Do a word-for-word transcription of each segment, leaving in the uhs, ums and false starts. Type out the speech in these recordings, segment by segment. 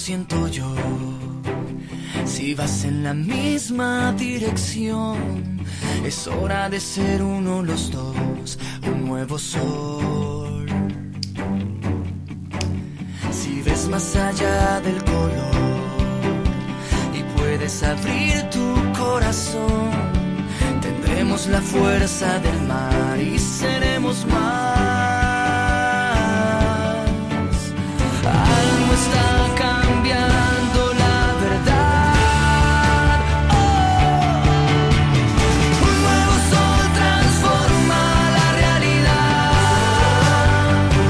siento yo. Si vas en la misma dirección, es hora de ser uno los dos, un nuevo sol. Si ves más allá del color y puedes abrir tu corazón, tendremos la fuerza del mar y seremos más. Algo está cambiando la verdad. Oh, un nuevo sol transforma la realidad.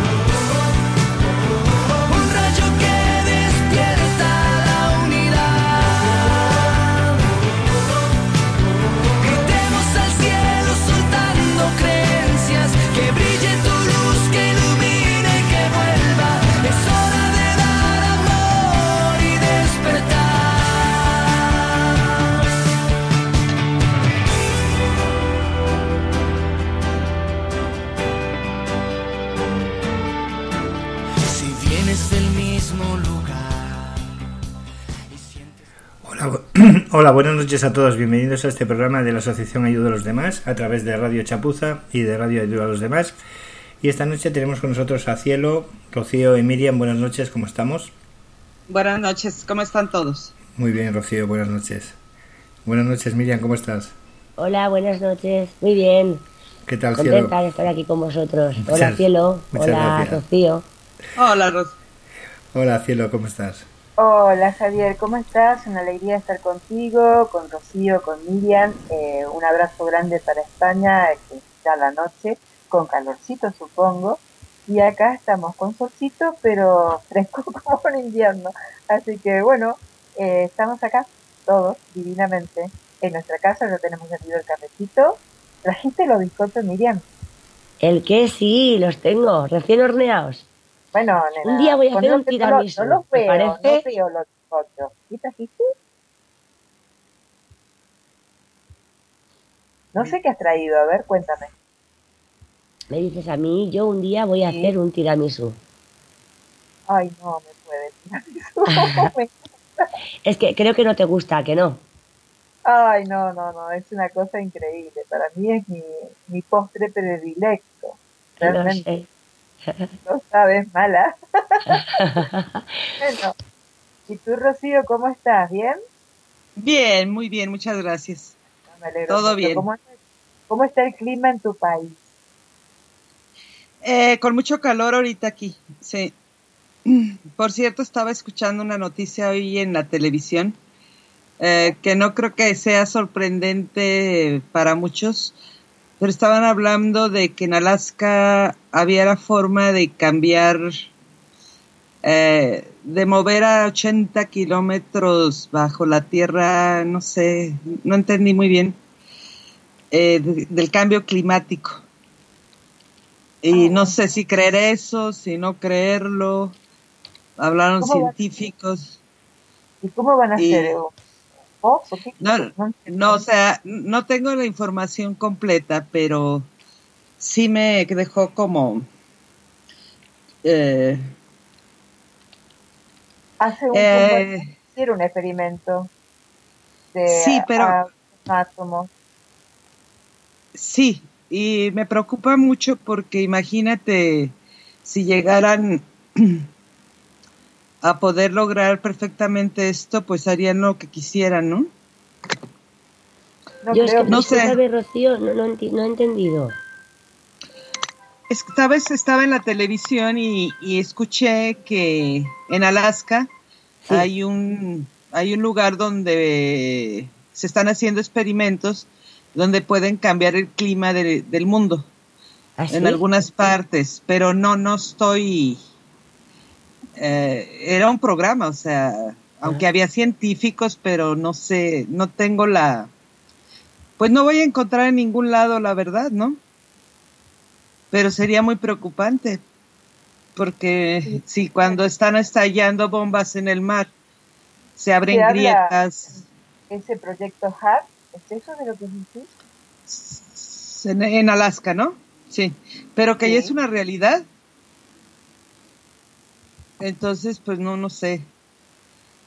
Un rayo que despierta la unidad. Gritemos al cielo soltando creencias, que brille tu luz, que ilumine y que vuelva. Es hora de dar amor y despertar. Si vienes del mismo lugar y sientes... Hola, bu- hola, buenas noches a todos. Bienvenidos a este programa de la Asociación Ayuda a los Demás a través de Radio Chapuza y de Radio Ayuda a los Demás. Y esta noche tenemos con nosotros a Cielo, Rocío y Miriam. Buenas noches, ¿cómo estamos? Buenas noches, ¿cómo están todos? Muy bien, Rocío, buenas noches. Buenas noches, Miriam, ¿cómo estás? Hola, buenas noches. Muy bien. ¿Qué tal, Cielo? Contenta de estar aquí con vosotros. Muchas- Hola, Cielo. muchas Hola, gracias. Rocío. Hola, Ros. Hola, Cielo, ¿cómo estás? Hola Javier, ¿cómo estás? Una alegría estar contigo, con Rocío, con Miriam. Eh, un abrazo grande para España, que está la noche, con calorcito supongo. Y acá estamos con solcito, pero fresco como en invierno. Así que bueno, eh, estamos acá todos divinamente. En nuestra casa ya tenemos servido el cafecito. ¿Trajiste los bizcochos, Miriam? ¿El qué? Sí, los tengo, recién horneados. Bueno, nena, Un día voy a hacer ponlo un que no lo- tiramisú, No los ¿te veo, parece? no veo los bizcochos. ¿Sí trajiste? No sé qué has traído, a ver, cuéntame. Me dices a mí, yo un día voy a Sí. hacer un tiramisú. Ay, no me puedes. Me- Es que creo que no te gusta, ¿que no? Ay, no, no, no, es una cosa increíble. Para mí es mi, mi postre predilecto. Lo Realmente, sé. no sabes, mala. Bueno, ¿y tú, Rocío, cómo estás? ¿Bien? Bien, muy bien, muchas gracias. No, me alegro Todo mucho. bien. ¿Cómo, cómo está el clima en tu país? Eh, con mucho calor ahorita aquí, sí. Por cierto, estaba escuchando una noticia hoy en la televisión, eh, que no creo que sea sorprendente para muchos, pero estaban hablando de que en Alaska había la forma de cambiar, eh, de mover a ochenta kilómetros bajo la tierra, no sé, no entendí muy bien, eh, de- del cambio climático. Y Ah, no sé si creer eso, si no creerlo. Hablaron ¿Cómo va- científicos. ¿Y cómo van a Y- hacer? ¿Oh, ¿por qué? No, No entiendo. no, o sea, no tengo la información completa, pero sí me dejó como... Eh, Hace un eh, tiempo hicieron un experimento de Sí, pero- ah, átomos. sí, y me preocupa mucho porque imagínate si llegaran a poder lograr perfectamente esto, pues harían lo que quisieran, ¿no? No Yo es creo que, no es que, sé. ¿sabes, Rocío? No, no, enti- no he entendido. Es que esta vez estaba en la televisión y, y escuché que en Alaska Sí. hay un hay un lugar donde se están haciendo experimentos donde pueden cambiar el clima de- del mundo ¿Ah, sí? en algunas partes, pero no no estoy eh, era un programa, o sea, aunque Ah. había científicos, pero no sé, no tengo la pues no voy a encontrar en ningún lado la verdad, ¿no? Pero sería muy preocupante, porque si cuando están estallando bombas en el mar se abren Se habla- grietas Ese proyecto H A R P, ¿es eso de lo que dices? s- en, en Alaska, ¿no? Sí, pero que ya Sí. es una realidad. Entonces, pues no, no sé.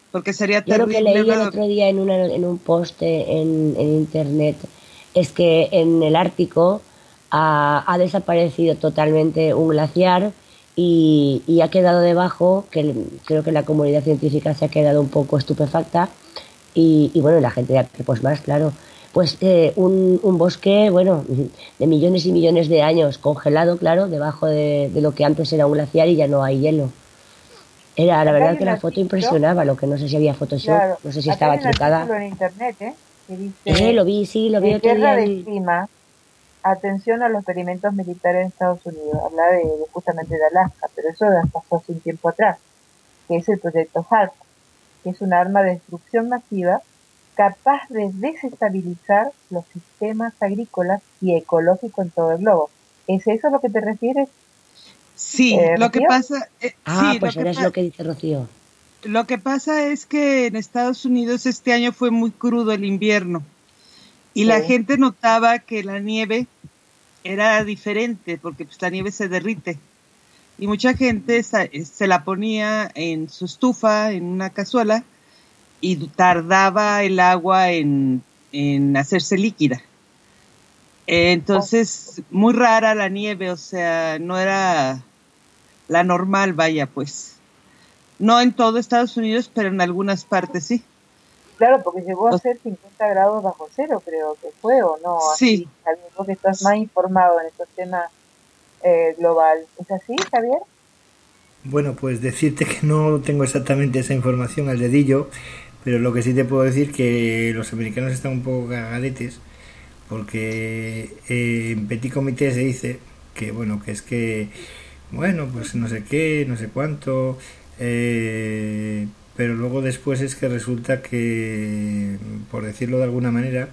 porque sería Yo lo que terrible. leí el ¿no? otro día en, una, en un post en, en internet es que en el Ártico ha, ha desaparecido totalmente un glaciar y, y ha quedado debajo, que el- creo que la comunidad científica se ha quedado un poco estupefacta y, y bueno, la gente de aquí pues más, claro. Pues eh, un, un bosque, bueno, de millones y millones de años congelado, claro, debajo de, de lo que antes era un glaciar y ya no hay hielo. Era, la Acá verdad hay que un la foto artículo, impresionaba, lo que no sé si había Photoshop, claro, no sé si acá hay estaba un trucada. artículo en internet, ¿eh? Que Eh, dice, lo vi, sí, lo vi eh, otro guerra día de en... clima, atención a los experimentos militares de Estados Unidos. Habla de, de justamente de Alaska, pero eso ya pasó hace un tiempo atrás, que es el proyecto HARP, que es un arma de destrucción masiva capaz de desestabilizar los sistemas agrícolas y ecológicos en todo el globo. ¿Es eso a lo que te refieres, Sí, eh, lo que Rocío? pasa, eh, Ah, sí, lo pues que ahora es pa- lo que dice Rocío. lo que pasa es que en Estados Unidos este año fue muy crudo el invierno y Sí, la gente notaba que la nieve era diferente porque pues la nieve se derrite y mucha gente sa- se la ponía en su estufa, en una cazuela y tardaba el agua en, en hacerse líquida. Eh, oh, Entonces, muy rara la nieve, o sea, no era la normal, vaya, pues. No en todo Estados Unidos, pero en algunas partes sí. claro, porque llegó a O- ser cincuenta grados bajo cero, creo que fue, o no, sí, así, Javier, vos que estás más informado en estos temas eh, global. ¿Es así, Javier? Bueno, pues decirte que no tengo exactamente esa información al dedillo, pero lo que sí te puedo decir que los americanos están un poco cagadetes porque eh, en Petit Comité se dice que bueno, que es que bueno, pues no sé qué, no sé cuánto, eh, pero luego después es que resulta que, por decirlo de alguna manera,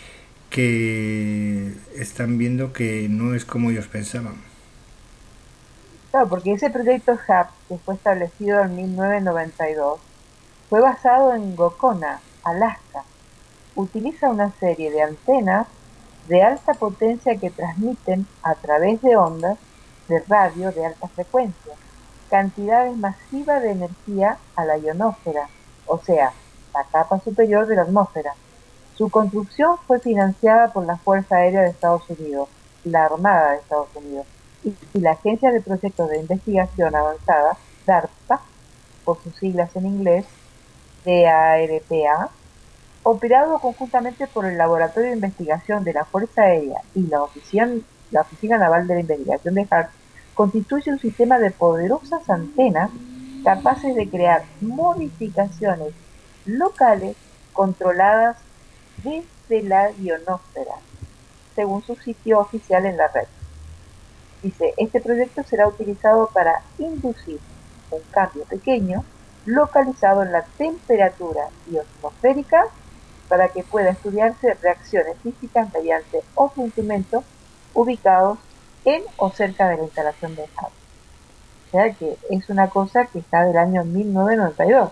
que están viendo que no es como ellos pensaban. Claro, porque ese proyecto HAP, que fue establecido en mil novecientos noventa y dos, fue basado en Gokona, Alaska. Utiliza una serie de antenas de alta potencia que transmiten a través de ondas de radio de alta frecuencia cantidades masivas de energía a la ionosfera, o sea, la capa superior de la atmósfera. Su construcción fue financiada por la Fuerza Aérea de Estados Unidos, la Armada de Estados Unidos y, y la Agencia de Proyectos de Investigación Avanzada, DARPA, por sus siglas en inglés, DARPA, operado conjuntamente por el Laboratorio de Investigación de la Fuerza Aérea y la Oficina, la Oficina Naval de la Investigación de Hart, constituye un sistema de poderosas antenas capaces de crear modificaciones locales controladas desde la ionosfera, según su sitio oficial en la red. Dice, este proyecto será utilizado para inducir un cambio pequeño localizado en la temperatura ionosférica para que pueda estudiarse reacciones físicas mediante otro instrumento ubicados en o cerca de la instalación de HARP. O sea que es una cosa que está del año mil novecientos noventa y dos.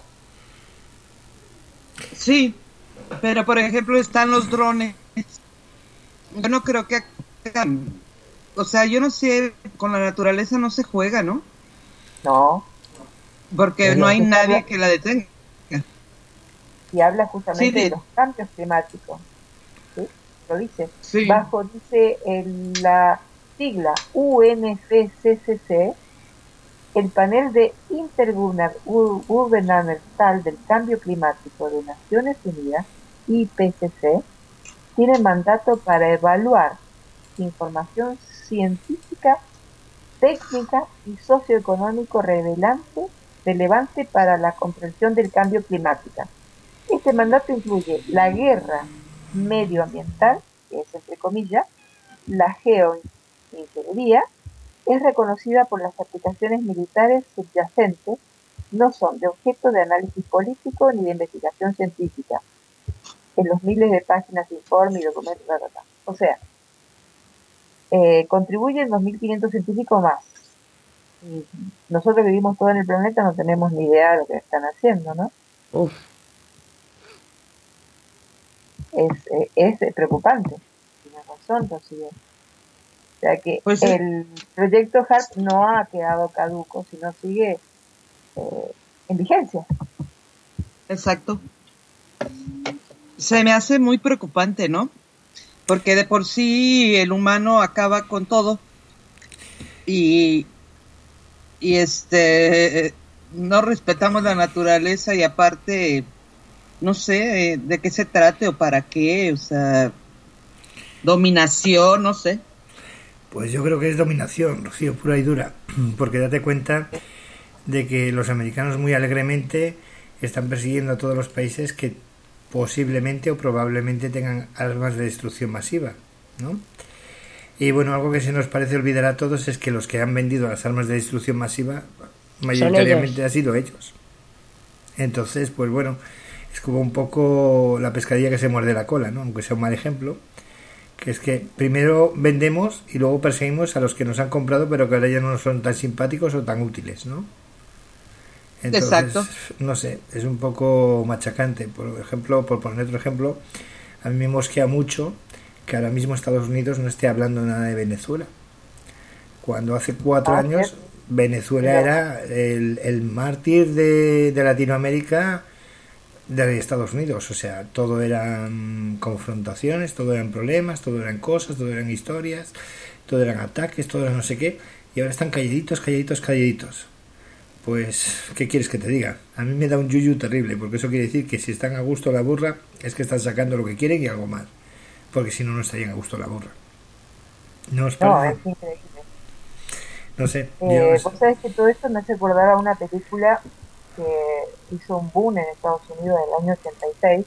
sí, pero por ejemplo están los drones. Yo no creo que acá, o sea, yo no sé, con la naturaleza no se juega, ¿no? No, Porque no Bueno, hay porque se nadie habla, que la detenga. y habla Sí, justamente de di- los cambios climáticos. ¿Sí? Lo dice. sí, Bajo, dice el, la sigla U N F C C C, el panel de intergubernamental del cambio climático de Naciones Unidas, I P C C, tiene mandato para evaluar información científica, técnica y socioeconómico relevante, relevante para la comprensión del cambio climático. Este mandato incluye la guerra medioambiental, que es entre comillas, la geoingeniería, es reconocida por las aplicaciones militares subyacentes, no son de objeto de análisis político ni de investigación científica, en los miles de páginas de informe y documentos, bla, bla, bla. O sea, eh, contribuyen dos mil quinientos científicos más. Y nosotros que vivimos todo en el planeta no tenemos ni idea de lo que están haciendo, ¿no? Uf, Es, eh, es eh, preocupante. Tiene razón, Rocío. O sea que pues sí, el proyecto HARP no ha quedado caduco, sino sigue eh, en vigencia. Exacto. Se me hace muy preocupante, ¿no? Porque de por sí el humano acaba con todo y, y este no respetamos la naturaleza y aparte no sé eh, de qué se trate o para qué, o sea, dominación, no sé. Pues yo creo que es dominación, Rocío, pura y dura, porque date cuenta de que los americanos muy alegremente están persiguiendo a todos los países que posiblemente o probablemente tengan armas de destrucción masiva, ¿no? Y bueno, algo que se nos parece olvidar a todos es que los que han vendido las armas de destrucción masiva mayoritariamente han sido ellos. Entonces, pues bueno, es como un poco la pescadilla que se muerde la cola, ¿no? Aunque sea un mal ejemplo, que es que primero vendemos y luego perseguimos a los que nos han comprado pero que ahora ya no son tan simpáticos o tan útiles, ¿no? Entonces, exacto. No sé, es un poco machacante. Por ejemplo, por poner otro ejemplo, a mí me mosquea mucho que ahora mismo Estados Unidos no esté hablando nada de Venezuela. Cuando hace cuatro ah, años ¿sí? Venezuela sí. era el, el mártir de, de Latinoamérica de Estados Unidos. O sea, todo eran confrontaciones, todo eran problemas, todo eran cosas, todo eran historias, todo eran ataques, todo era no sé qué. Y ahora están calladitos, calladitos, calladitos. Pues, ¿qué quieres que te diga? A mí me da un yuyu terrible, porque eso quiere decir que si están a gusto la burra, es que están sacando lo que quieren y algo más. Porque si no, no estarían a gusto la burra. ¿No os parece? No, es increíble. No sé. Eh, Vos sabés que todo esto me hace acordar a una película que hizo un boom en Estados Unidos en el año ochenta y seis.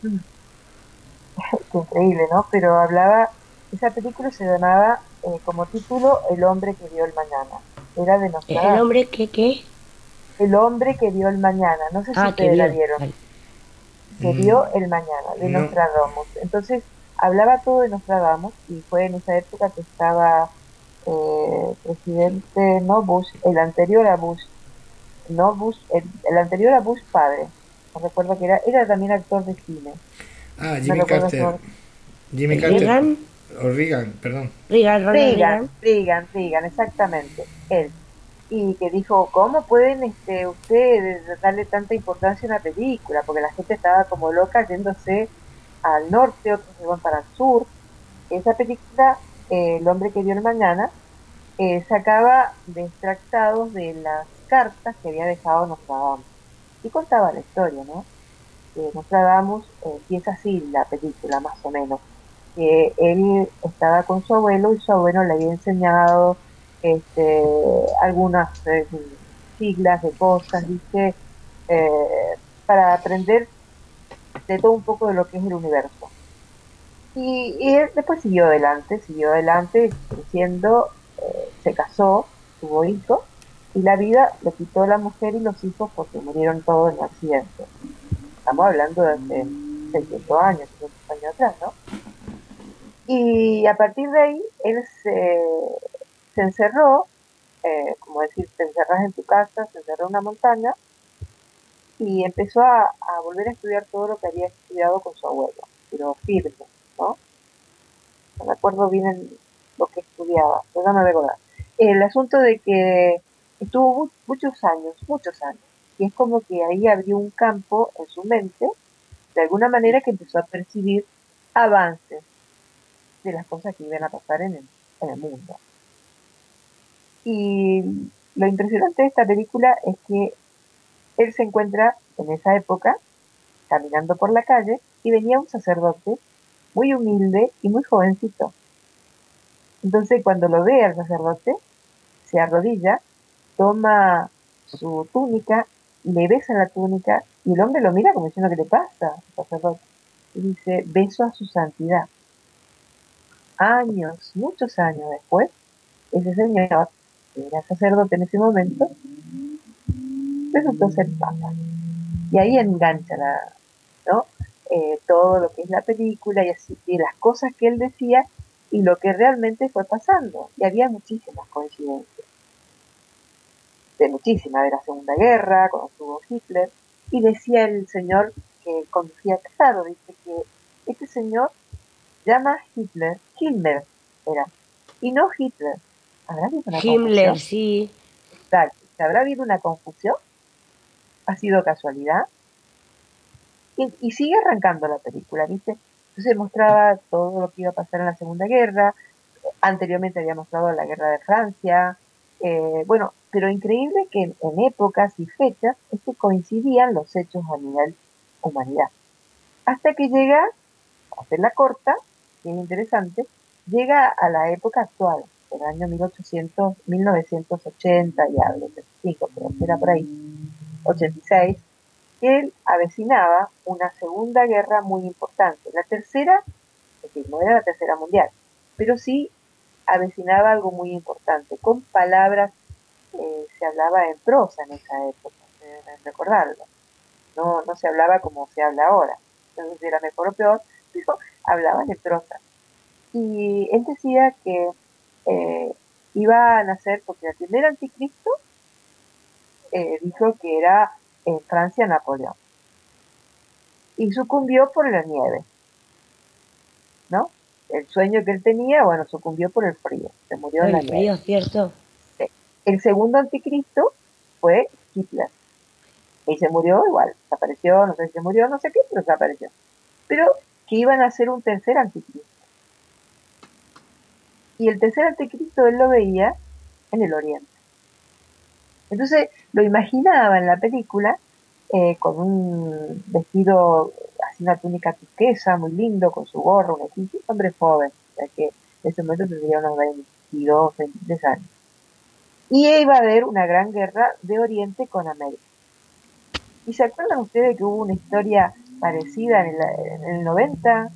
Qué increíble, ¿no? Pero hablaba, esa película se llamaba eh, como título El hombre que vio el mañana. Era de Nostradamus. ¿El hombre que qué? El hombre que vio el mañana. No sé si ah, ustedes la vieron. Vale. Que vio el mañana, de no. Nostradamus. Entonces, hablaba todo de Nostradamus y fue en esa época que estaba eh, presidente, no Bush, el anterior a Bush, no Bush, el, el anterior a Bush padre. No recuerdo que era, era también actor de cine. Ah, Jimmy no Carter. Por... Jimmy Carter. ¿Reagan? O Reagan, perdón. Reagan, Reagan, Reagan, Reagan, exactamente, él. Y que dijo, ¿cómo pueden este, ustedes darle tanta importancia a una película? Porque la gente estaba como loca yéndose al norte, otros se iban para el sur. Esa película, eh, El hombre que vio el mañana, eh, sacaba de extractados de las cartas que había dejado Nostradamus. Y contaba la historia, ¿no? Eh, Nostradamus eh, empieza así la película, más o menos. Que él estaba con su abuelo y su abuelo le había enseñado este, algunas eh, siglas de cosas, dice, eh, para aprender de todo un poco de lo que es el universo. Y, y él después siguió adelante, siguió adelante, creciendo, eh, se casó, tuvo hijos, y la vida le quitó a la mujer y los hijos porque murieron todos en un accidente. Estamos hablando de hace seiscientos años, seiscientos años atrás, ¿no? Y a partir de ahí, él se, se encerró, eh, como decir, te encerras en tu casa, se encerró en una montaña, y empezó a, a volver a estudiar todo lo que había estudiado con su abuelo, pero firme, ¿no? No me acuerdo bien el, lo que estudiaba, pero no me recuerdo. El asunto de que estuvo muchos años, muchos años, y es como que ahí abrió un campo en su mente, de alguna manera que empezó a percibir avances de las cosas que iban a pasar en el, en el mundo. Y lo impresionante de esta película es que él se encuentra en esa época caminando por la calle y venía un sacerdote muy humilde y muy jovencito. Entonces cuando lo ve al sacerdote, se arrodilla, toma su túnica, le besa la túnica y el hombre lo mira como diciendo, ¿qué le pasa, sacerdote? Y dice, beso a su santidad. Años, muchos años después, ese señor, que era sacerdote en ese momento, resultó ser papa. Y ahí engancha la, ¿no? Eh, todo lo que es la película y así, y las cosas que él decía y lo que realmente fue pasando. Y había muchísimas coincidencias. De muchísimas, de la Segunda Guerra, cuando estuvo Hitler, y decía el señor que conducía, claro, dice que este señor llama a Hitler, Himmler era, y no Hitler. ¿Habrá habido una Himmler, confusión? sí. Exacto. ¿Habrá habido una confusión? ¿Ha sido casualidad? Y, y sigue arrancando la película, ¿viste? Entonces mostraba todo lo que iba a pasar en la Segunda Guerra. Anteriormente había mostrado la Guerra de Francia. Eh, bueno, pero increíble que en, en épocas y fechas es que coincidían los hechos a nivel humanidad. Hasta que llega, a hacerla corta, que es interesante, llega a la época actual, el año mil ochocientos, mil novecientos ochenta y algo, ochenta y cinco, pero era por ahí, ochenta y seis, que él avecinaba una segunda guerra muy importante. La tercera, es decir, no era la tercera mundial, pero sí avecinaba algo muy importante, con palabras, eh, se hablaba en prosa en esa época, deben recordarlo, no, no se hablaba como se habla ahora, no sé si era mejor o peor, pero hablaban en prosa. Y él decía que eh, iba a nacer, porque el primer anticristo eh, dijo que era en Francia Napoleón, y sucumbió por la nieve, ¿no? El sueño que él tenía, bueno, sucumbió por el frío, se murió en la nieve. El frío, cierto. Sí. El segundo anticristo fue Hitler, y se murió igual, desapareció, no sé si se murió, no sé qué, pero desapareció. Pero que iban a hacer un tercer anticristo. Y el tercer anticristo él lo veía en el oriente. Entonces lo imaginaba en la película eh, con un vestido, así una túnica turquesa, muy lindo, con su gorro, un equipo, un hombre joven, o sea que en ese momento tendría unos veintidós, veintitrés años. Y iba a haber una gran guerra de Oriente con América. ¿Y se acuerdan ustedes que hubo una historia parecida en el, en el noventa?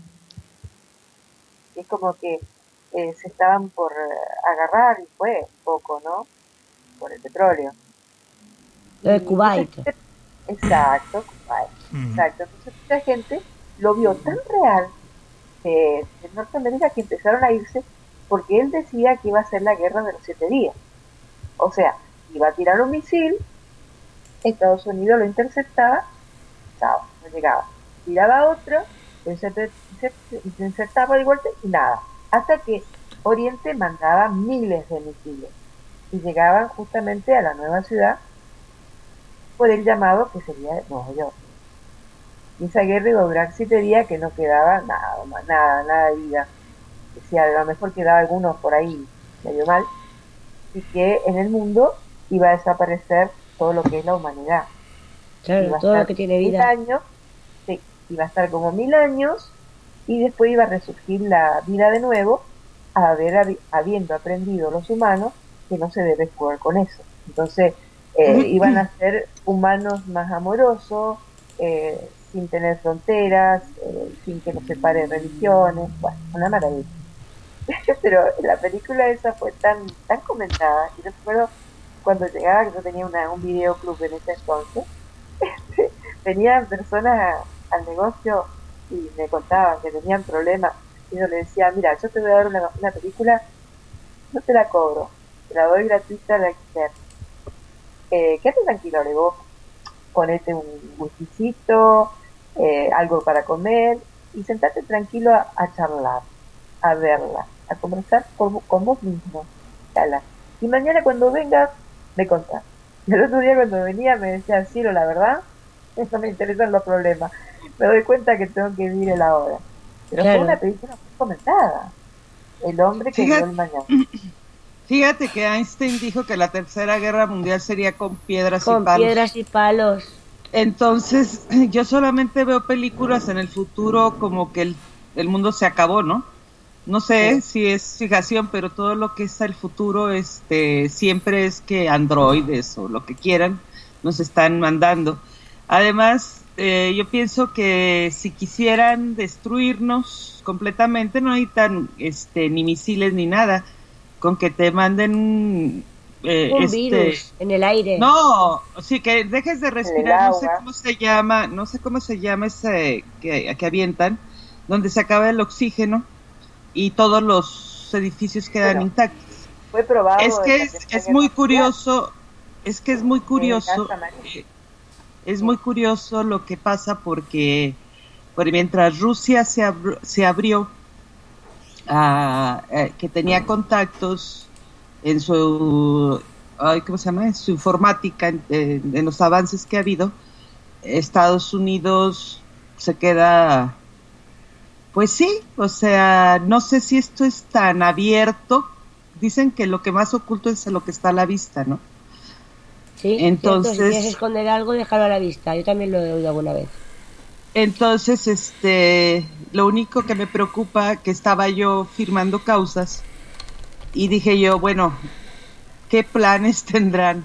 Es como que eh, se estaban por uh, agarrar, y fue un poco, ¿no? Por el petróleo. Lo de Kuwait. Entonces, exacto, Kuwait. Mm. Exacto. Entonces mucha gente lo vio tan real eh, en Norteamérica que empezaron a irse porque él decía que iba a ser la guerra de los siete días. O sea, iba a tirar un misil, Estados Unidos lo interceptaba, chao, no llegaba. Tiraba otro, se insertaba de golpe y nada. Hasta que Oriente mandaba miles de misiles y llegaban justamente a la nueva ciudad por el llamado que sería Nueva York. Y esa guerra iba a durar siete días que no quedaba nada, nada, nada de vida. Decía, a lo mejor quedaba algunos por ahí medio mal, y que en el mundo iba a desaparecer todo lo que es la humanidad. Claro, todo lo que tiene vida. Años, sí, iba a estar como mil años y después iba a resurgir la vida de nuevo, a haber, habiendo aprendido los humanos que no se debe jugar con eso. Entonces eh, iban a ser humanos más amorosos, eh, sin tener fronteras, eh, sin que nos separen religiones, bueno, una maravilla. Pero la película esa fue tan tan comentada, y recuerdo cuando llegaba, que yo tenía una, un videoclub en ese entonces, venían personas a, al negocio y me contaban que tenían problemas, y yo le decía, mira, yo te voy a dar una, una película, no te la cobro, te la doy gratuita al alquiler. Eh, quédate tranquilo, le digo, ponete un whiskycito, eh, algo para comer, y sentate tranquilo a, a charlar, a verla, a conversar con, con vos mismo. Dala. Y mañana cuando vengas, me contás. Y el otro día cuando venía me decía, Ciro, la verdad, no me interesan los problemas. Me doy cuenta que tengo que vivir el ahora. Pero claro, fue una película muy comentada. El hombre que vio el mañana. Fíjate que Einstein dijo que la tercera guerra mundial sería con piedras con y palos. Con piedras y palos. Entonces, yo solamente veo películas en el futuro como que el, el mundo se acabó, ¿no? No sé sí. si es fijación, pero todo lo que es el futuro este siempre es que androides o lo que quieran nos están mandando. Además, eh, yo pienso que si quisieran destruirnos completamente no necesitan este, ni misiles ni nada, con que te manden eh, un este, virus en el aire. No, sí, que dejes de respirar, no sé cómo se llama, no sé cómo se llama ese que, que avientan, donde se acaba el oxígeno y todos los edificios quedan bueno, intactos. Fue probado. Es que es, es muy curioso, es que es muy curioso, eh, es muy curioso lo que pasa porque, porque mientras Rusia se, abr- se abrió, a, eh, que tenía contactos en su, ay, ¿cómo se llama? En su informática, en, en, en los avances que ha habido, Estados Unidos se queda, pues sí, o sea, no sé si esto es tan abierto. Dicen que lo que más oculto es lo que está a la vista, ¿no? Sí, Entonces, cierto, si quieres esconder algo, déjalo a la vista. Yo también lo he oído alguna vez. entonces, este, lo único que me preocupa, que estaba yo firmando causas y dije yo, bueno, ¿qué planes tendrán?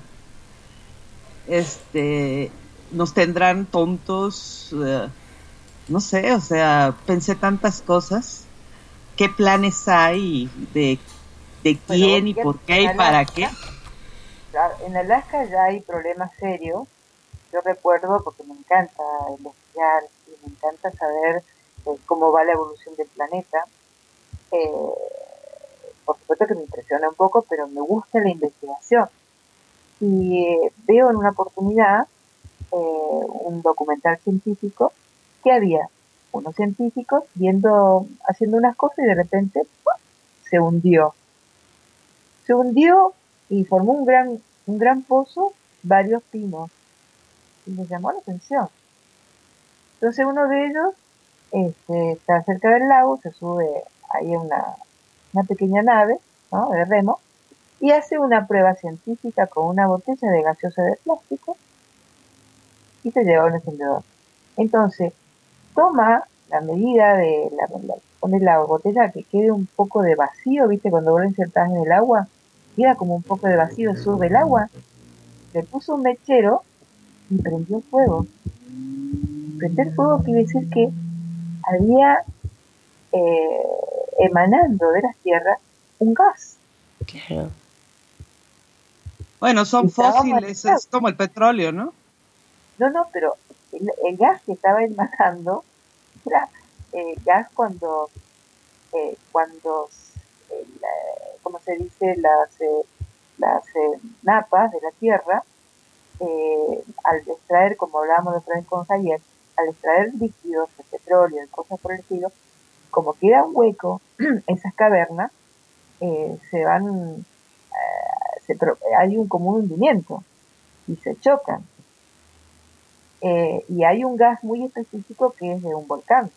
Este, nos tendrán tontos, uh, no sé, o sea, pensé tantas cosas. ¿Qué planes hay de, de quién Bueno, y por qué y para qué? Claro, en Alaska ya hay problemas serios. Yo recuerdo, porque me encanta investigar y me encanta saber eh, cómo va la evolución del planeta. Eh, por supuesto que me impresiona un poco, pero me gusta la investigación. Y eh, veo en una oportunidad eh, un documental científico que había unos científicos viendo, haciendo unas cosas y de repente ¡pum!, se hundió. Se hundió y formó un gran, un gran pozo, varios pinos. Y les llamó la atención. Entonces uno de ellos este, está cerca del lago, se sube ahí a una, una pequeña nave, ¿no?, de remo, y hace una prueba científica con una botella de gaseosa de plástico y se lleva un encendedor. Entonces, toma la medida de la, la, pone la botella que quede un poco de vacío, ¿viste? Cuando vos lo insertás en el agua, queda como un poco de vacío, sube el agua, le puso un mechero y prendió fuego. Prender fuego quiere decir que había eh, emanando de las tierras un gas. Claro. Bueno, son fósiles, es como el petróleo, ¿no? No, no, pero el, el gas que estaba emanando era eh, gas cuando, eh, cuando eh, la, ¿cómo se dice? Las, eh, las eh, napas de la tierra, eh, al extraer, como hablábamos la otra vez con Javier, al extraer líquidos, el petróleo y cosas por el estilo, como queda un hueco, esas cavernas, eh, se van, eh, se, hay un como un hundimiento y se chocan. Eh, y hay un gas muy específico que es de un volcán,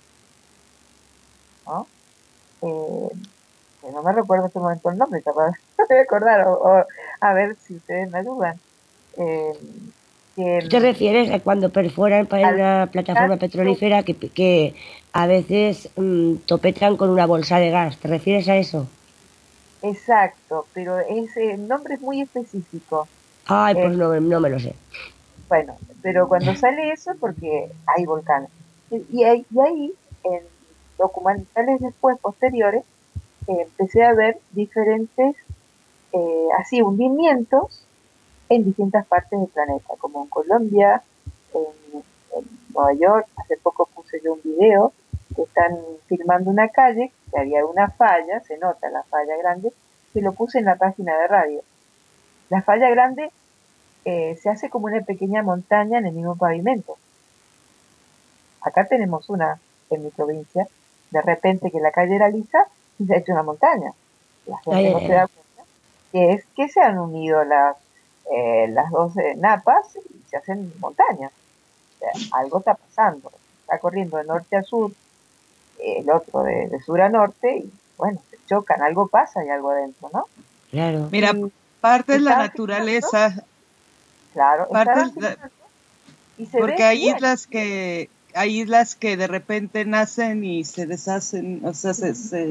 ¿no? Eh, que no me recuerdo en este momento el nombre, capaz no me voy a acordar, o, o a ver si ustedes me ayudan. Eh, que, ¿Tú te refieres a cuando perforan para una plataforma petrolífera que, que a veces mmm, topetran con una bolsa de gas? ¿Te refieres a eso? Exacto, pero ese el nombre es muy específico. Ay, Eh, pues no, no me lo sé. Bueno, pero cuando sale eso es porque hay volcanes. Y, y, ahí, y ahí, en documentales después, posteriores, eh, empecé a ver diferentes, eh, así, hundimientos en distintas partes del planeta, como en Colombia, en, en Nueva York. Hace poco puse yo un video que están filmando una calle, que había una falla, se nota la falla grande, que lo puse en la página de radio. La falla grande eh, se hace como una pequeña montaña en el mismo pavimento. Acá tenemos una en mi provincia, de repente que la calle era lisa y se ha hecho una montaña. La gente Ay, no ay, se da cuenta que es que se han unido las Eh, las dos eh, napas y se hacen montañas. O sea, algo está pasando. Está corriendo de norte a sur, eh, el otro de, de sur a norte, y bueno, se chocan, algo pasa y algo adentro, ¿no? claro. Mira, Y parte es la naturaleza. naturaleza. Claro, Parte estaban es la, filmando y se porque ve hay igual. islas que hay islas que de repente nacen y se deshacen, o sea, se, se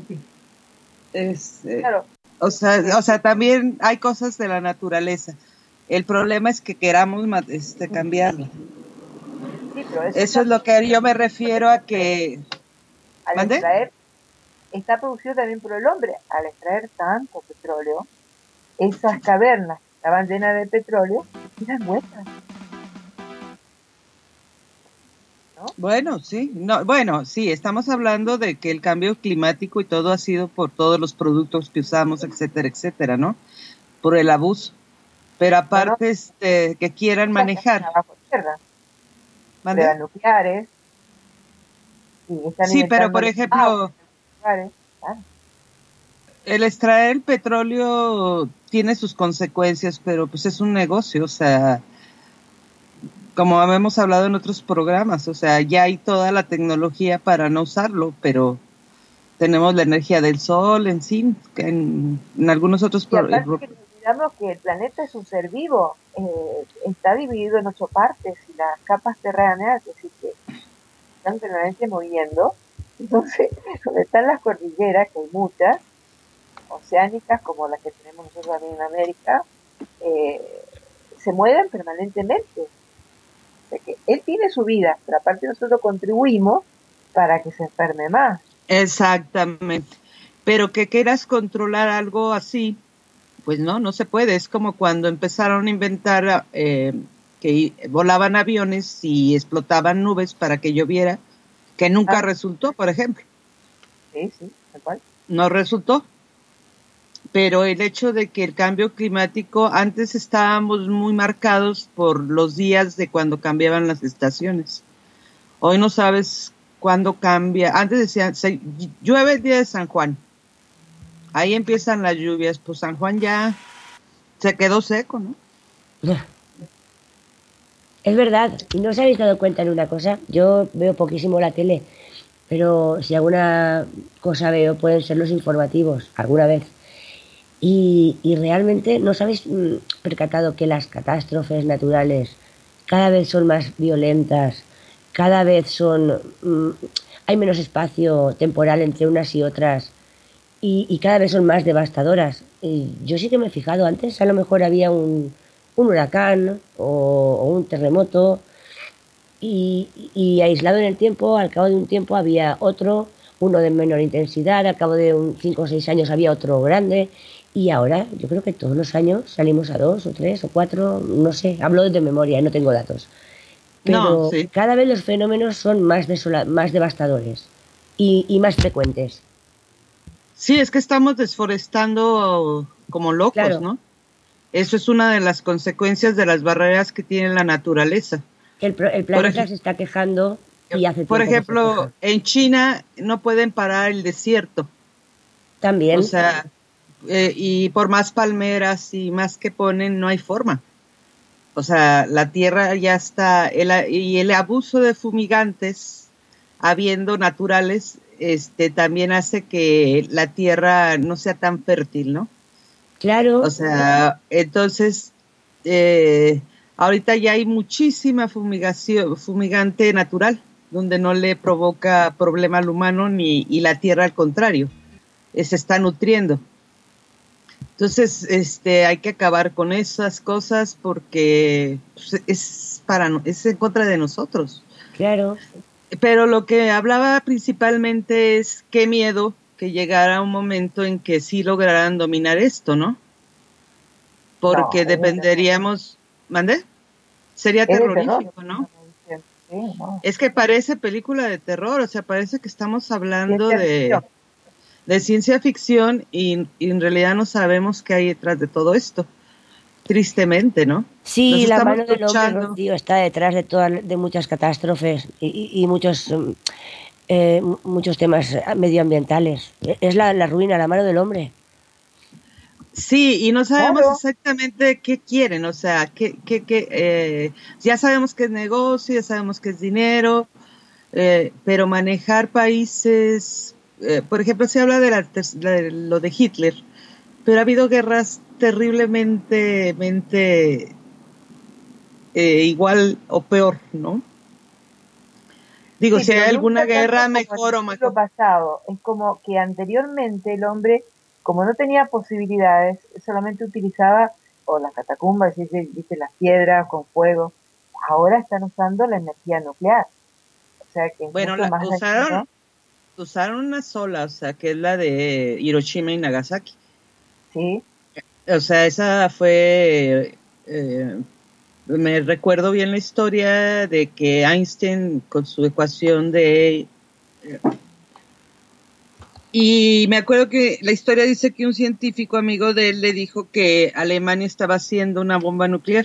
es, eh, Claro. o sea, o sea, también hay cosas de la naturaleza. El problema es que queramos este, cambiarla. Sí, pero eso, Eso es lo que yo me refiero a que... al ¿Mande? extraer, está producido también por el hombre. Al extraer tanto petróleo, esas cavernas que estaban llenas de petróleo quedan huecas. ¿No? Bueno, sí, no, bueno, sí, estamos hablando de que el cambio climático y todo ha sido por todos los productos que usamos, etcétera, etcétera, ¿no? Por el abuso. Pero aparte, no, no. este, que quieran manejar. Abajo tierra. ¿Mande? Pruebas nucleares. Y están sí, pero por ejemplo, claro. el extraer el petróleo tiene sus consecuencias, pero pues es un negocio, o sea, como hemos hablado en otros programas, o sea, ya hay toda la tecnología para no usarlo, pero tenemos la energía del sol en sí, que en, en algunos otros programas. pro- Que nos olvidamos que el planeta es un ser vivo, eh, está dividido en ocho partes y las capas terráneas, es decir, que están permanentemente moviendo. Entonces, donde están las cordilleras, que hay muchas, oceánicas, como las que tenemos nosotros también en América, eh, se mueven permanentemente. O sea que él tiene su vida, pero aparte nosotros contribuimos para que se enferme más. Exactamente. Pero que quieras controlar algo así, pues no, no se puede. Es como cuando empezaron a inventar eh, que volaban aviones y explotaban nubes para que lloviera, que nunca Ah. resultó, por ejemplo. Sí, sí, tal cual. No resultó. Pero el hecho de que el cambio climático, antes estábamos muy marcados por los días de cuando cambiaban las estaciones. Hoy no sabes cuándo cambia. Antes decían, se, llueve el día de San Juan. Ahí empiezan las lluvias. Pues San Juan ya se quedó seco, ¿no? Es verdad. ¿Y no os habéis dado cuenta de una cosa? Yo veo poquísimo la tele, pero si alguna cosa veo pueden ser los informativos, alguna vez. Y, y realmente no os habéis mm, percatado que las catástrofes naturales cada vez son más violentas, cada vez son mm, hay menos espacio temporal entre unas y otras y, y cada vez son más devastadoras. Y yo sí que me he fijado, antes a lo mejor había un, un huracán o, o un terremoto y, y aislado en el tiempo, al cabo de un tiempo había otro, uno de menor intensidad, al cabo de un cinco o seis años había otro grande. Y ahora, yo creo que todos los años salimos a dos o tres o cuatro, no sé, hablo de memoria, no tengo datos. Pero No, sí. cada vez los fenómenos son más, desola- más devastadores y, y más frecuentes. Sí, es que estamos desforestando como locos, Claro. ¿no? Eso es una de las consecuencias de las barreras que tiene la naturaleza. El, pro- el Por planeta ej- se está quejando y hace Por tiempo que se ejemplo, queja. en China no pueden parar el desierto. También, O sea, eh, y por más palmeras y más que ponen, no hay forma. O sea, la tierra ya está, el, y el abuso de fumigantes, habiendo naturales, este, también hace que la tierra no sea tan fértil, ¿no? claro, O sea, entonces, eh, ahorita ya hay muchísima fumigación, fumigante natural, donde no le provoca problema al humano ni, y la tierra al contrario, eh, se está nutriendo. Entonces, este, hay que acabar con esas cosas porque pues, es para, es en contra de nosotros. claro. Pero lo que hablaba principalmente es qué miedo que llegara un momento en que sí lograran dominar esto, ¿no? Porque No, dependeríamos, ¿mande? Sería es de terrorífico, terror, ¿no? Sí, no. Es que parece película de terror, o sea, parece que estamos hablando Ciencia de, ficción. de ciencia ficción y, y en realidad no sabemos qué hay detrás de todo esto, tristemente, ¿no? Nos Sí, la estamos mano del hombre, luchando. Rocío, está detrás de todas, de muchas catástrofes y, y- y muchos, mm, eh, mu- muchos temas eh, medioambientales. E- Es la, la ruina, la mano del hombre. Sí, y no sabemos Claro. exactamente qué quieren, o sea, qué, qué, qué, eh, ya sabemos que es negocio, ya sabemos que es dinero, eh, pero manejar países, eh, por ejemplo, se habla de, la, de lo de Hitler, pero ha habido guerras terriblemente mente, eh, igual o peor, ¿no? Digo, Sí, si pero hay nunca alguna tanto guerra como mejor en o el siglo mejor. pasado. Es como que anteriormente el hombre, como no tenía posibilidades, solamente utilizaba o las catacumbas, dice, dice las piedras con fuego. Ahora están usando la energía nuclear. O sea que es Bueno, mucho la, más usaron, dañino. usaron una sola, o sea, que es la de Hiroshima y Nagasaki. Sí, O sea, esa fue, eh, me recuerdo bien la historia de que Einstein con su ecuación de... Y me acuerdo que la historia dice que un científico amigo de él le dijo que Alemania estaba haciendo una bomba nuclear,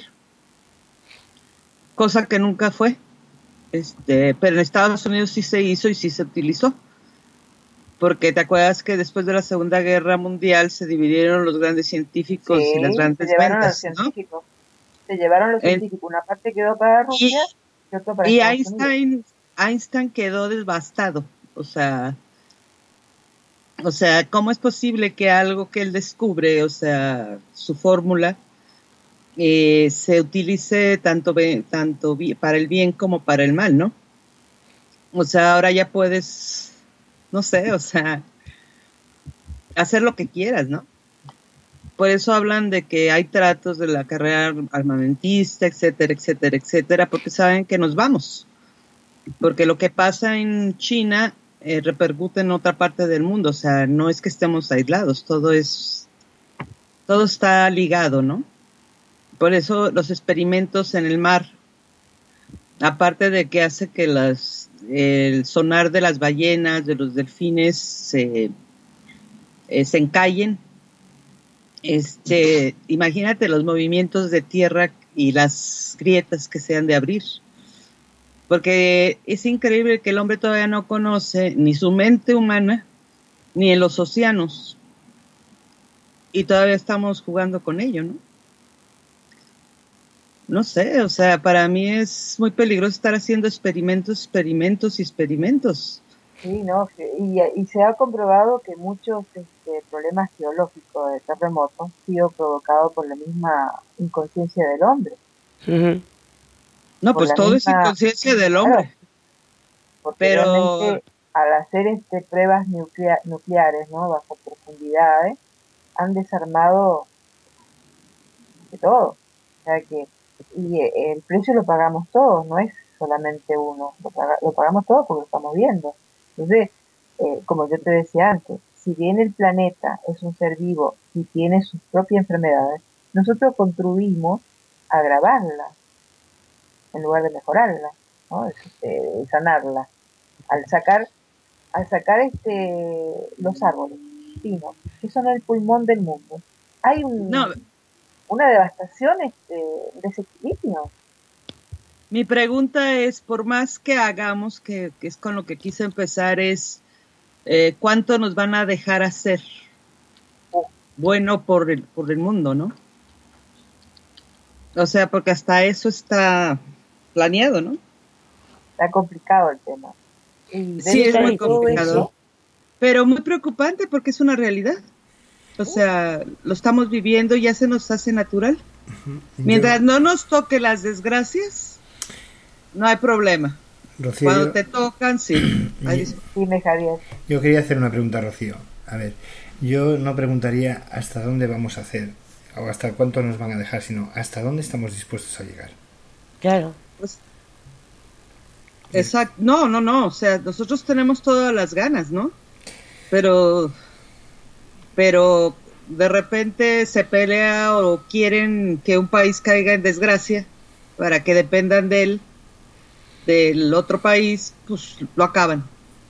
cosa que nunca fue. Este, pero en Estados Unidos sí se hizo y sí se utilizó. Porque te acuerdas que después de la Segunda Guerra Mundial se dividieron los grandes científicos y las sí, se grandes llevaron a los ventas, ¿no? científicos. Se llevaron los El- científicos, una parte quedó para Rusia y otra para Y Estados Unidos. Einstein, Einstein quedó devastado. O sea, o sea, ¿cómo es posible que algo que él descubre, o sea, su fórmula, eh, se utilice tanto, be- tanto bi- para el bien como para el mal, ¿no? O sea, ahora ya puedes, no sé, o sea, hacer lo que quieras, ¿no? Por eso hablan de que hay tratos de la carrera armamentista, etcétera, etcétera, etcétera, porque saben que nos vamos. Porque lo que pasa en China eh, repercute en otra parte del mundo, o sea, no es que estemos aislados, todo es, todo está ligado, ¿no? Por eso los experimentos en el mar, aparte de que hace que las, el sonar de las ballenas, de los delfines se, eh, se encallen, este, imagínate los movimientos de tierra y las grietas que se han de abrir. Porque es increíble que el hombre todavía no conoce ni su mente humana, ni en los océanos. Y todavía estamos jugando con ello, ¿no? No sé, o sea, para mí es muy peligroso estar haciendo experimentos, experimentos y experimentos. Sí, no, y, y se ha comprobado que muchos este, problemas geológicos de terremotos han sido provocados por la misma inconsciencia del hombre. Ujú. No, Por pues la todo es misma, inconsciencia del claro, hombre. porque Pero realmente al hacer este, pruebas nuclea- nucleares, ¿no? Bajo profundidades, han desarmado de todo. O sea que, y eh, el precio lo pagamos todos, no es solamente uno, lo, paga- lo pagamos todos porque lo estamos viendo. Entonces, eh, como yo te decía antes, si bien el planeta es un ser vivo y tiene sus propias enfermedades, nosotros contribuimos a agravarlas en lugar de mejorarlas, ¿no? Es, eh, sanarlas. Al sacar, al sacar este, los árboles pinos, que son el pulmón del mundo, hay no, un, una devastación, este, un desequilibrio. mi pregunta es, por más que hagamos, que, que es con lo que quise empezar, es eh, ¿cuánto nos van a dejar hacer? Bueno por el, por el mundo, ¿no? O sea, porque hasta eso está planeado, ¿no? Está complicado el tema. Y Sí, debe es ser muy todo complicado, eso. pero muy preocupante porque es una realidad. O sea, lo estamos viviendo, ya se nos hace natural. Mientras Yo, no nos toque las desgracias, no hay problema. Rocío, Cuando yo, te tocan, sí. Ay, yo- Dime, Javier. yo quería hacer una pregunta, Rocío. A ver, yo no preguntaría hasta dónde vamos a hacer o hasta cuánto nos van a dejar, sino hasta dónde estamos dispuestos a llegar. Claro. pues, exacto. No, no, no. O sea, nosotros tenemos todas las ganas, ¿no? Pero, pero de repente se pelea o quieren que un país caiga en desgracia para que dependan de él, del otro país, pues lo acaban.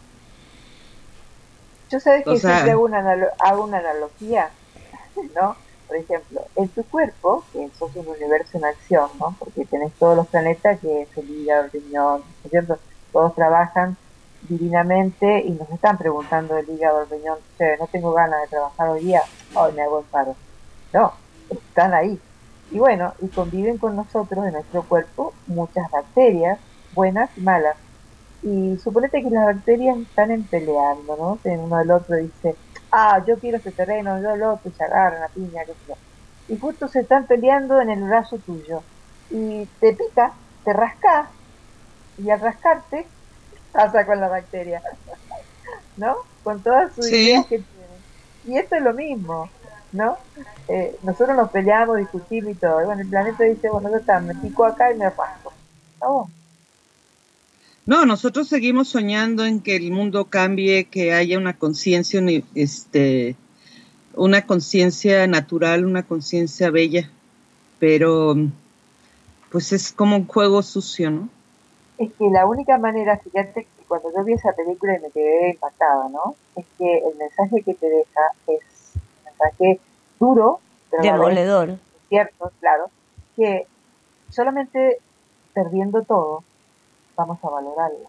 Yo sabes O que sea, siempre hago una, analo- hago una analogía, ¿no? Por ejemplo, en tu cuerpo, que sos un universo en acción, ¿no? Porque tenés todos los planetas, que es el hígado, el riñón, ¿no es cierto? Todos trabajan divinamente y nos están preguntando el hígado, el riñón, che, no tengo ganas de trabajar hoy día, hoy me hago el paro. No, están ahí. Y bueno, y conviven con nosotros en nuestro cuerpo muchas bacterias, buenas y malas. Y suponete que las bacterias están en peleando, ¿no? En uno del otro dice, ah, yo quiero este terreno, yo el otro, y se agarran la piña, qué sé yo. Y justo se están peleando en el brazo tuyo. Y te pica, te rascas, y al rascarte, pasa con la bacteria, ¿no? Con todas sus sí. ideas que tienen. Y esto es lo mismo, ¿no? Eh, nosotros nos peleamos, discutimos y todo. Y bueno, el planeta dice, bueno, yo está, me pico acá y me rasco. ¿No? No, nosotros seguimos soñando en que el mundo cambie, que haya una conciencia, uni- este, una conciencia natural, una conciencia bella, pero pues es como un juego sucio, ¿no? Es que la única manera, fíjate que cuando yo vi esa película y me quedé impactada, ¿no? Es que el mensaje que te deja es un mensaje duro, pero a la vez Demoledor. cierto, claro, que solamente perdiendo todo vamos a valorarlo.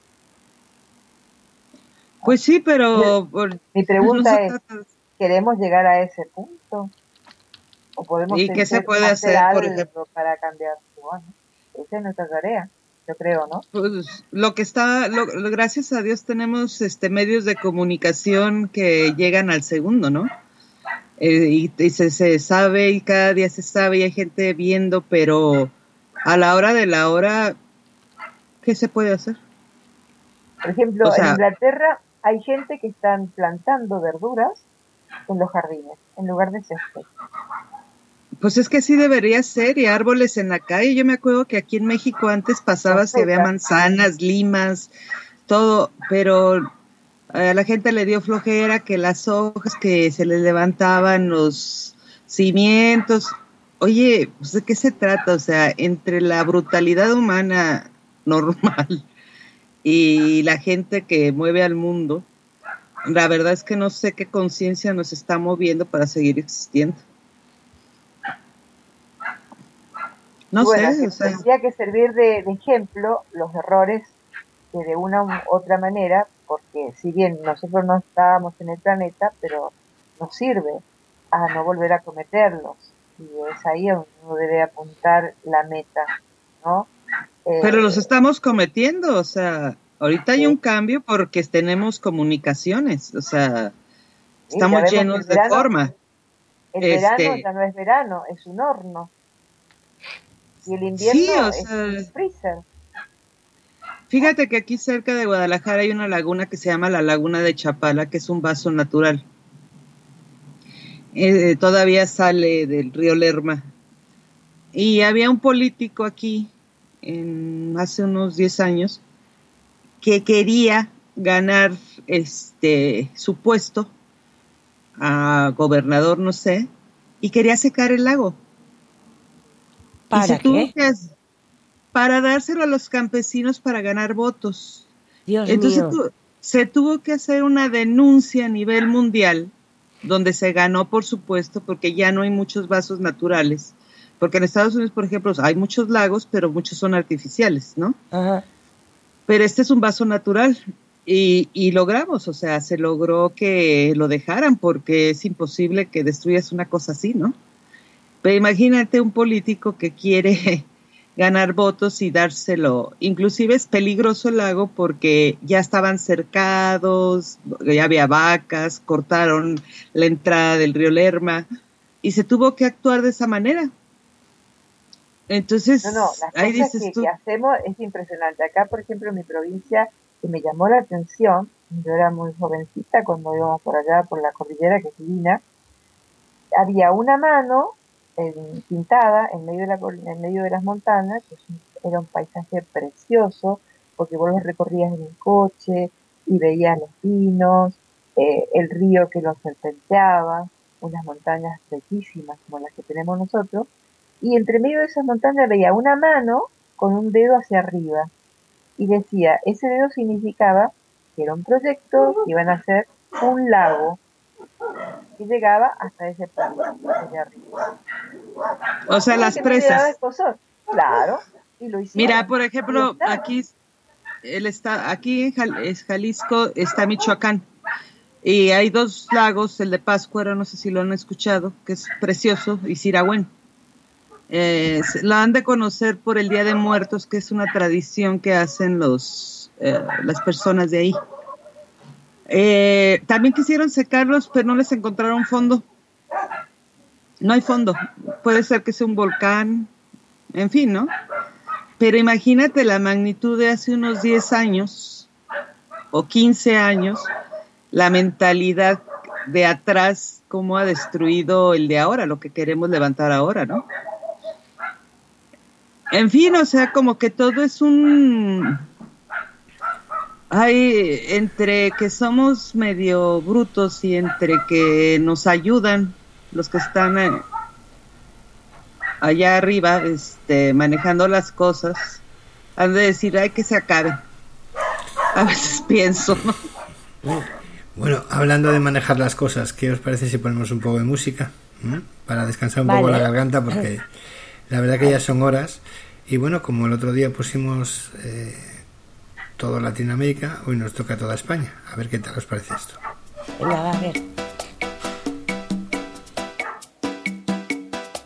Pues sí, pero por, Mi no se pregunta es, trata de... ¿queremos llegar a ese punto? o podemos ¿Y qué se puede hacer, hacer, algo por ejemplo? para cambiar? Bueno, esa es nuestra tarea, yo creo, ¿no? Pues lo que está, lo, lo, gracias a Dios tenemos este medios de comunicación que llegan al segundo, ¿no? Eh, y y se, se sabe y cada día se sabe y hay gente viendo, pero a la hora de la hora, ¿qué se puede hacer? Por ejemplo, O sea, en Inglaterra hay gente que están plantando verduras en los jardines, en lugar de césped. Pues es que así debería ser, y árboles en la calle. Yo me acuerdo que aquí en México antes pasaba si había manzanas, limas, todo, pero a la gente le dio flojera que las hojas, que se les levantaban los cimientos. Oye, pues ¿de qué se trata? O sea, entre la brutalidad humana normal y la gente que mueve al mundo, la verdad es que no sé qué conciencia nos está moviendo para seguir existiendo. No bueno, sé, que o sea, tendría que servir de, de ejemplo los errores que de una u otra manera, porque si bien nosotros no estábamos en el planeta, pero nos sirve a no volver a cometerlos. Y es ahí donde uno debe apuntar la meta, ¿no? Eh, pero los estamos cometiendo, o sea, ahorita hay sí. un cambio porque tenemos comunicaciones, o sea, Sí, estamos ya vemos que llenos el de verano, forma. el Este, verano ya no es verano, es un horno. Y el invierno sí, o es sea, un freezer. fíjate que aquí cerca de Guadalajara hay una laguna que se llama la Laguna de Chapala, que es un vaso natural. Eh, todavía sale del río Lerma. Y había un político aquí, en, hace unos diez años, que quería ganar este su puesto a gobernador, no sé, y quería secar el lago. ¿Para y se qué? Tuvo que, para dárselo a los campesinos para ganar votos. Dios Entonces mío. tu, se tuvo que hacer una denuncia a nivel mundial, donde se ganó, por supuesto, porque ya no hay muchos vasos naturales. Porque en Estados Unidos, por ejemplo, hay muchos lagos, pero muchos son artificiales, ¿no? Ajá. Pero este es un vaso natural. Y, y logramos, o sea, se logró que lo dejaran, porque es imposible que destruyas una cosa así, ¿no? Pero imagínate un político que quiere ganar votos y dárselo. Inclusive es peligroso el lago porque ya estaban cercados, ya había vacas, cortaron la entrada del río Lerma y se tuvo que actuar de esa manera. Entonces, No, no, las ahí cosas dices que, tú, que hacemos es impresionante. Acá, por ejemplo, en mi provincia, que me llamó la atención, yo era muy jovencita cuando íbamos por allá, por la cordillera, que es divina, había una mano eh, pintada en medio, de la, en medio de las montañas, que era un paisaje precioso, porque vos los recorrías en el coche y veías los pinos, eh, el río que los serpenteaba, unas montañas bellísimas como las que tenemos nosotros, y entre medio de esas montañas veía una mano con un dedo hacia arriba, y decía, ese dedo significaba que era un proyecto, que iban a hacer un lago, y llegaba hasta ese punto, desde arriba. o sea, las presas. Claro, y lo hicieron. Mira, por ejemplo, aquí, el está, aquí en Jal, es Jalisco está Michoacán. Y hay dos lagos, el de Pátzcuaro, no sé si lo han escuchado, que es precioso, y Sirahuén. Eh, la han de conocer por el Día de Muertos, que es una tradición que hacen los eh, las personas de ahí. Eh, también quisieron secarlos, pero no les encontraron fondo. No hay fondo. Puede ser que sea un volcán, en fin, ¿no? Pero imagínate la magnitud de hace unos diez años o quince años, la mentalidad de atrás, cómo ha destruido el de ahora, lo que queremos levantar ahora, ¿no? En fin, o sea, como que todo es un... Hay entre que somos medio brutos y entre que nos ayudan los que están eh, allá arriba, este, manejando las cosas, han de decir, ay, que se acabe. A veces pienso, ¿no? Bueno, hablando de manejar las cosas, ¿qué os parece si ponemos un poco de música? ¿Mm? Para descansar un vale. poco la garganta, porque la verdad que ya son horas. Y bueno, como el otro día pusimos eh, todo Latinoamérica, hoy nos toca toda España. A ver qué tal os parece esto. Venga, va a ver.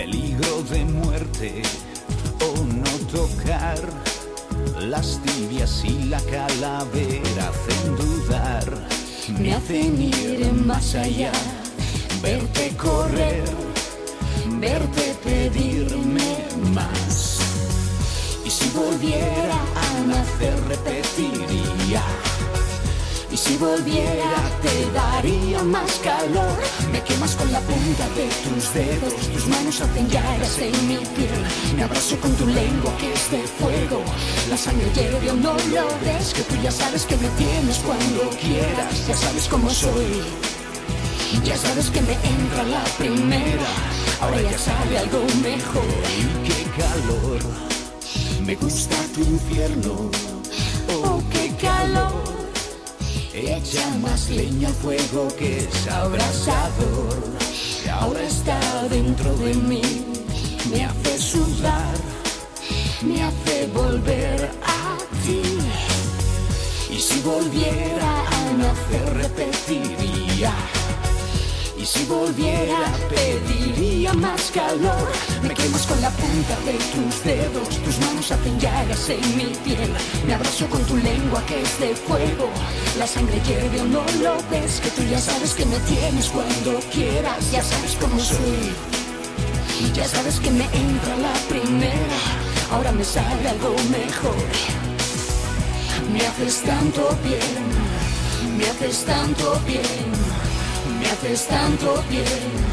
peligro de muerte o no tocar. Las tibias y la calavera hacen dudar, me hacen ir más allá, verte correr, verte pedirme más. Y si volviera a nacer repetiría, y si volviera te daría más calor. Me quemas con la punta de tus dedos, tus manos hacen llagas en mi piel. Me abrazo con tu lengua que es de fuego, la sangre hierve o no lo ves, que tú ya sabes que me tienes cuando quieras. Ya sabes cómo soy, ya sabes que me entra la primera, ahora ya sabe algo mejor. Y qué calor, me gusta tu infierno, oh qué calor. Echa más leña al fuego que es abrasador, que ahora está dentro de mí. Me hace sudar, me hace volver a ti. Y si volviera a nacer repetiría, y si volviera pediría más calor. Me quemas con la punta de tus dedos, tus manos hacen llagas en mi piel. Me abrazo con tu lengua que es de fuego, la sangre hierve o no lo ves, que tú ya sabes que me tienes cuando quieras. Ya sabes cómo soy, ya sabes que me entra la primera, ahora me sale algo mejor. Me haces tanto bien, me haces tanto bien, me haces tanto bien.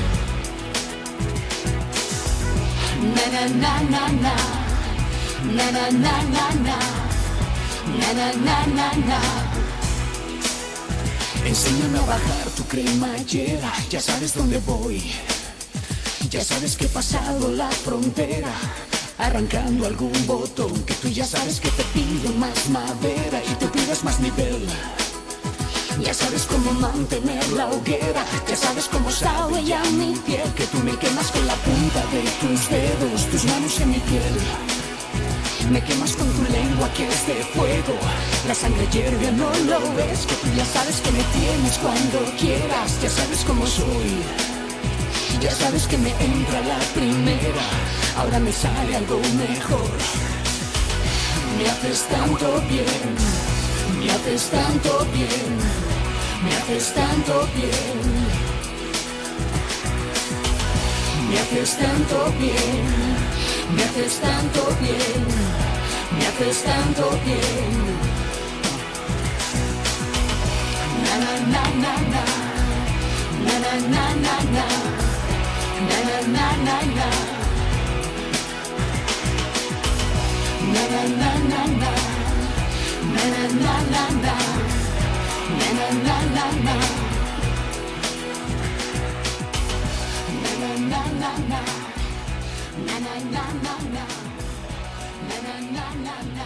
Na na na na na, na na na na na, na na na na na. Enséñame a bajar tu cremallera, ya sabes dónde voy, ya sabes que he pasado la frontera, arrancando algún botón, que tú ya sabes que te pido más madera y tú pides más nivel. Ya sabes cómo mantener la hoguera, ya sabes cómo sabe ya mi piel, que tú me quemas con la punta de tus dedos, tus manos en mi piel. Me quemas con tu lengua que es de fuego, la sangre hierve, no lo ves, que tú ya sabes que me tienes cuando quieras. Ya sabes cómo soy, ya sabes que me entra la primera, ahora me sale algo mejor. Me haces tanto bien, me haces tanto bien, me haces tanto bien, me haces tanto bien, me haces tanto bien, me haces tanto bien. Na na na na na, na na na na na, na na na na na, na na na na na. Na na na na na, na na na na na, na na na na na, na na na na na, na na na na na.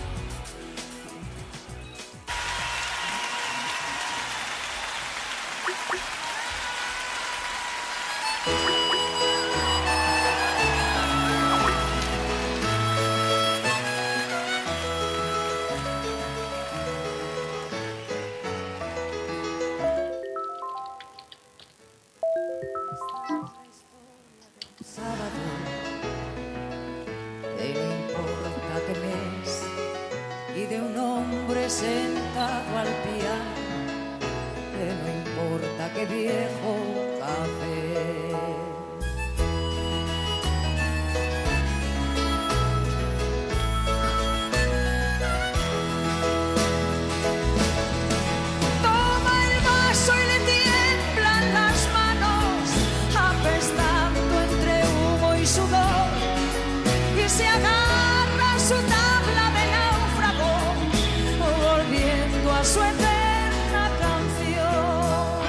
Sentado al piano, que no importa qué viejo café. Toma el vaso y le tiemblan las manos, apestando entre humo y sudor, y se agarra a su tabla de náufrago, volviendo a su eterna canción.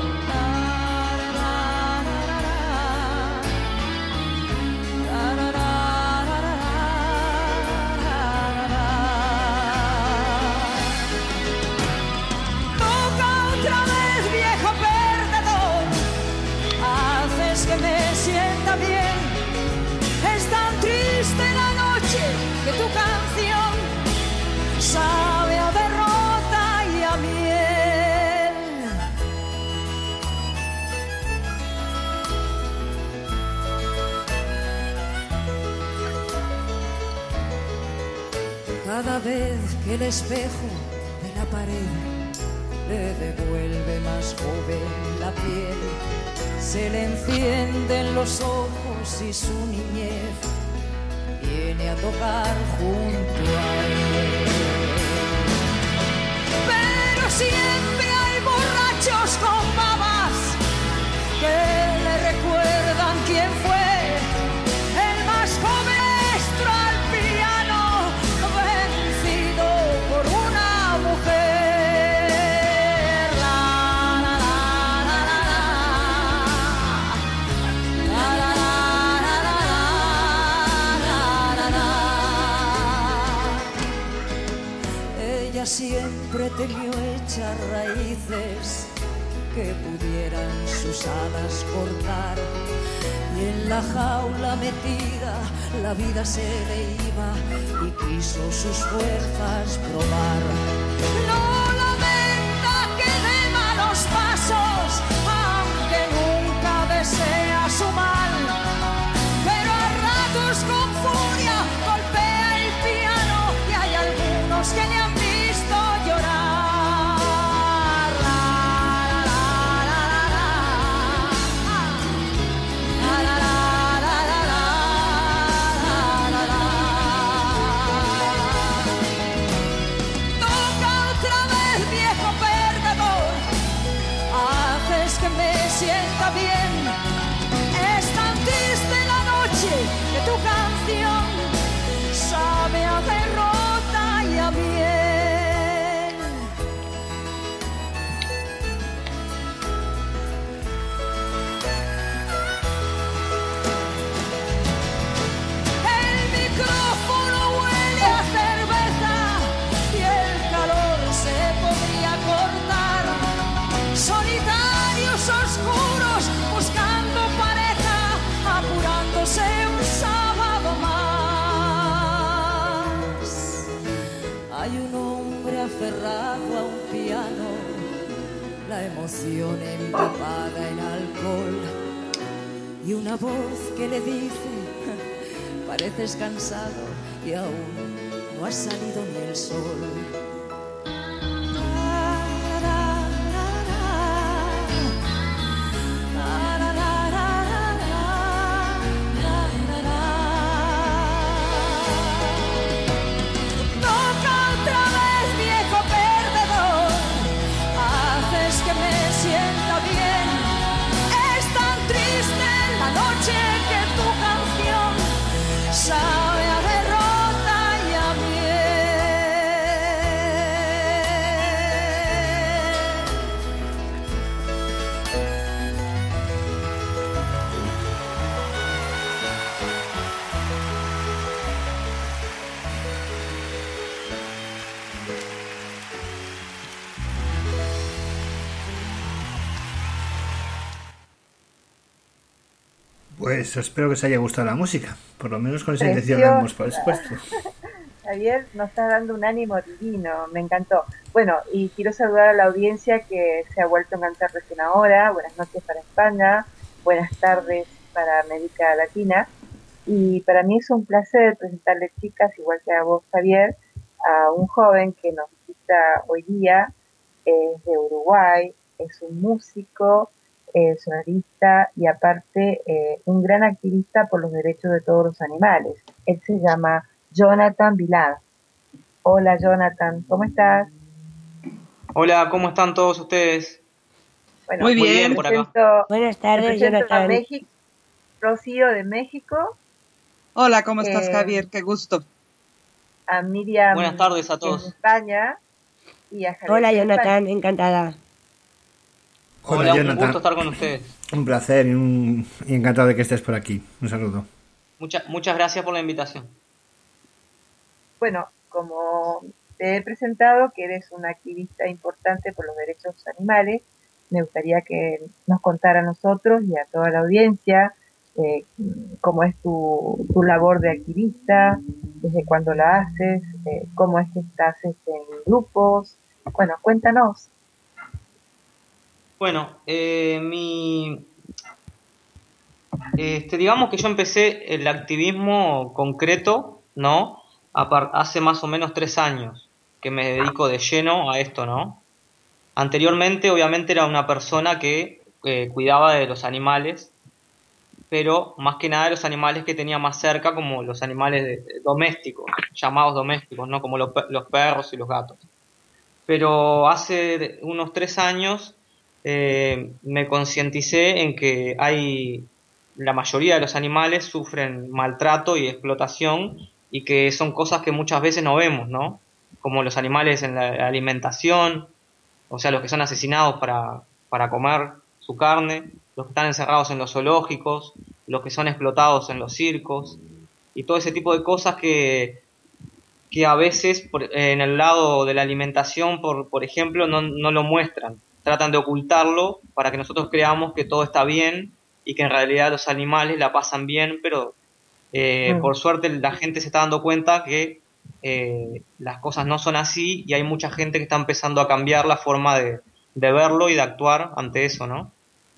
Toca otra vez, viejo perdedor, haces que me sienta bien. Es tan triste la noche que tu canción sabe a derrota y a miel. Cada vez que el espejo de la pared le devuelve más joven la piel, se le encienden los ojos y su niñez viene a tocar junto a él. Pero siempre hay borrachos con babas que le recuerdan quién fue el más joven maestro al piano, vencido por una mujer. La, la, la, la, la, la, la, la, la, la, la, la. Ella siempre temió echar raíces que pudieran sus alas cortar, y en la jaula metida la vida se le iba y quiso sus fuerzas probar. No lamenta que dé malos pasos, aunque nunca desea su mal, pero a ratos con furia golpea el piano y hay algunos que le han visto llorar. Sienta bien, es tan triste la noche que tu canción sabe a derrota y a bien. El micrófono huele a cerveza y el calor se podría cortar. Solitarios oscuros buscando pareja, apurándose un sábado más. Hay un hombre aferrado a un piano, la emoción empapada en alcohol, y una voz que le dice: pareces cansado y aún no ha salido ni el sol. Sabe a derrota y a Pues espero que os haya gustado la música, por lo menos con esa intención la hemos expuesto. Javier, nos está dando un ánimo divino, me encantó. Bueno, y quiero saludar a la audiencia que se ha vuelto a enganchar recién ahora. Buenas noches para España, buenas tardes para América Latina. Y para mí es un placer presentarles, chicas, igual que a vos, Javier, a un joven que nos visita hoy día. Es de Uruguay, es un músico, eh, sonorista y aparte eh, un gran activista por los derechos de todos los animales. Él se llama Jonathan Vilar. Hola Jonathan, ¿cómo estás? Hola, ¿cómo están todos ustedes? Bueno, muy bien, bien por acá. Presento, Buenas tardes, Jonathan. A México, Rocío de México. Hola, ¿cómo estás, eh, Javier? Qué gusto. A Miriam. Buenas tardes a todos. En España. Y a Javier. Hola, Jonathan, encantada. Hola, Hola, Jonathan. un gusto estar con ustedes. Un placer y, un, y encantado de que estés por aquí. Un saludo. Mucha, muchas gracias por la invitación. Bueno, como te he presentado que eres un activista importante por los derechos animales, me gustaría que nos contara a nosotros y a toda la audiencia eh, cómo es tu, tu labor de activista, desde cuándo la haces, eh, cómo es que estás este, en grupos. Bueno, cuéntanos. Bueno, eh, mi, este, digamos que yo empecé el activismo concreto, ¿no? apar- hace más o menos tres años que me dedico de lleno a esto, ¿no? Anteriormente, obviamente, era una persona que eh, cuidaba de los animales, pero más que nada de los animales que tenía más cerca, como los animales de- de- domésticos, llamados domésticos, ¿no? Como los, pe- los perros y los gatos. Pero hace unos tres años eh, me concienticé en que hay la mayoría de los animales sufren maltrato y explotación y que son cosas que muchas veces no vemos, ¿no? Como los animales en la alimentación, o sea, los que son asesinados para, para comer su carne, los que están encerrados en los zoológicos, los que son explotados en los circos y todo ese tipo de cosas que que a veces por- en el lado de la alimentación, por, por ejemplo, no, no lo muestran. Tratan de ocultarlo para que nosotros creamos que todo está bien y que en realidad los animales la pasan bien, pero eh, Mm. por suerte la gente se está dando cuenta que eh, las cosas no son así y hay mucha gente que está empezando a cambiar la forma de, de verlo y de actuar ante eso, ¿no?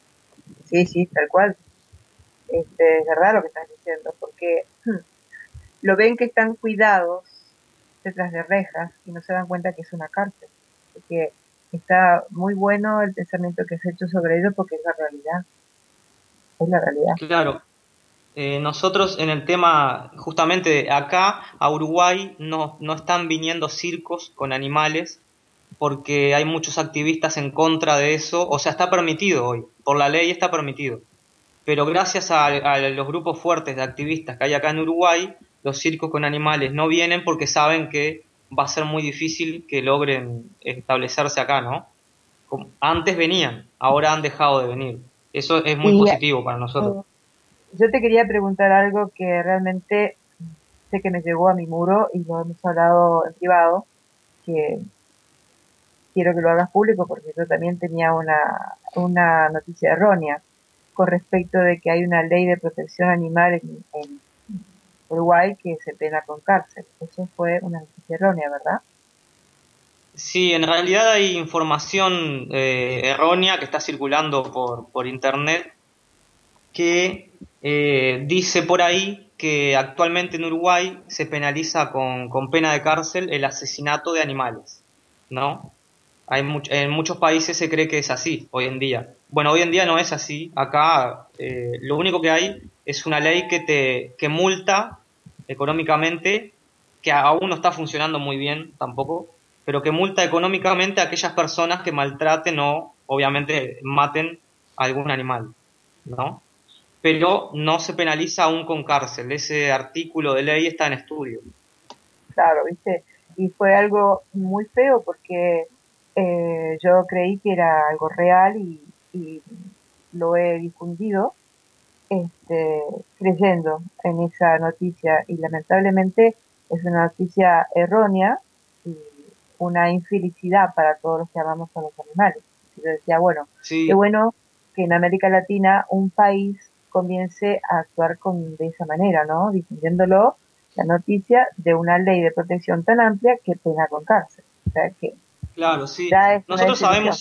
Sí, sí, tal cual. Este, es verdad lo que estás diciendo, porque hmm, lo ven que están cuidados detrás de rejas y no se dan cuenta que es una cárcel. Porque está muy bueno el pensamiento que has hecho sobre ello porque es la realidad, es la realidad. Claro. Eh, nosotros en el tema, justamente acá a Uruguay no, no están viniendo circos con animales porque hay muchos activistas en contra de eso, o sea, está permitido hoy, por la ley está permitido, pero gracias a, a los grupos fuertes de activistas que hay acá en Uruguay, los circos con animales no vienen porque saben que va a ser muy difícil que logren establecerse acá, ¿no? Como- Antes venían, ahora han dejado de venir. Eso es muy Y positivo para nosotros. eh, yo te quería preguntar algo que realmente sé que me llegó a mi muro y lo hemos hablado en privado, que quiero que lo hagas público porque yo también tenía una, una noticia errónea con respecto de que hay una ley de protección animal en, en Uruguay que se pena con cárcel. Eso fue una noticia errónea, ¿verdad? Sí, en realidad hay información eh, errónea que está circulando por, por internet que eh, dice por ahí que actualmente en Uruguay se penaliza con, con pena de cárcel el asesinato de animales, ¿no? Hay much- en muchos países se cree que es así hoy en día. Bueno, hoy en día no es así. Acá eh, lo único que hay es una ley que te que multa económicamente, que aún no está funcionando muy bien tampoco, pero que multa económicamente a aquellas personas que maltraten o obviamente maten a algún animal, ¿no? Pero no se penaliza aún con cárcel. Ese artículo de ley está en estudio. Claro, ¿viste? Y fue algo muy feo porque eh, yo creí que era algo real y, y lo he difundido este, creyendo en esa noticia y lamentablemente es una noticia errónea y una infelicidad para todos los que amamos a los animales. Y yo decía, bueno, qué Sí, bueno que en América Latina un país comience a actuar con, de esa manera, ¿no? Difundiéndolo la noticia de una ley de protección tan amplia que pena con cárcel. O sea que claro, sí. ya es una Nosotros desilusión. sabemos,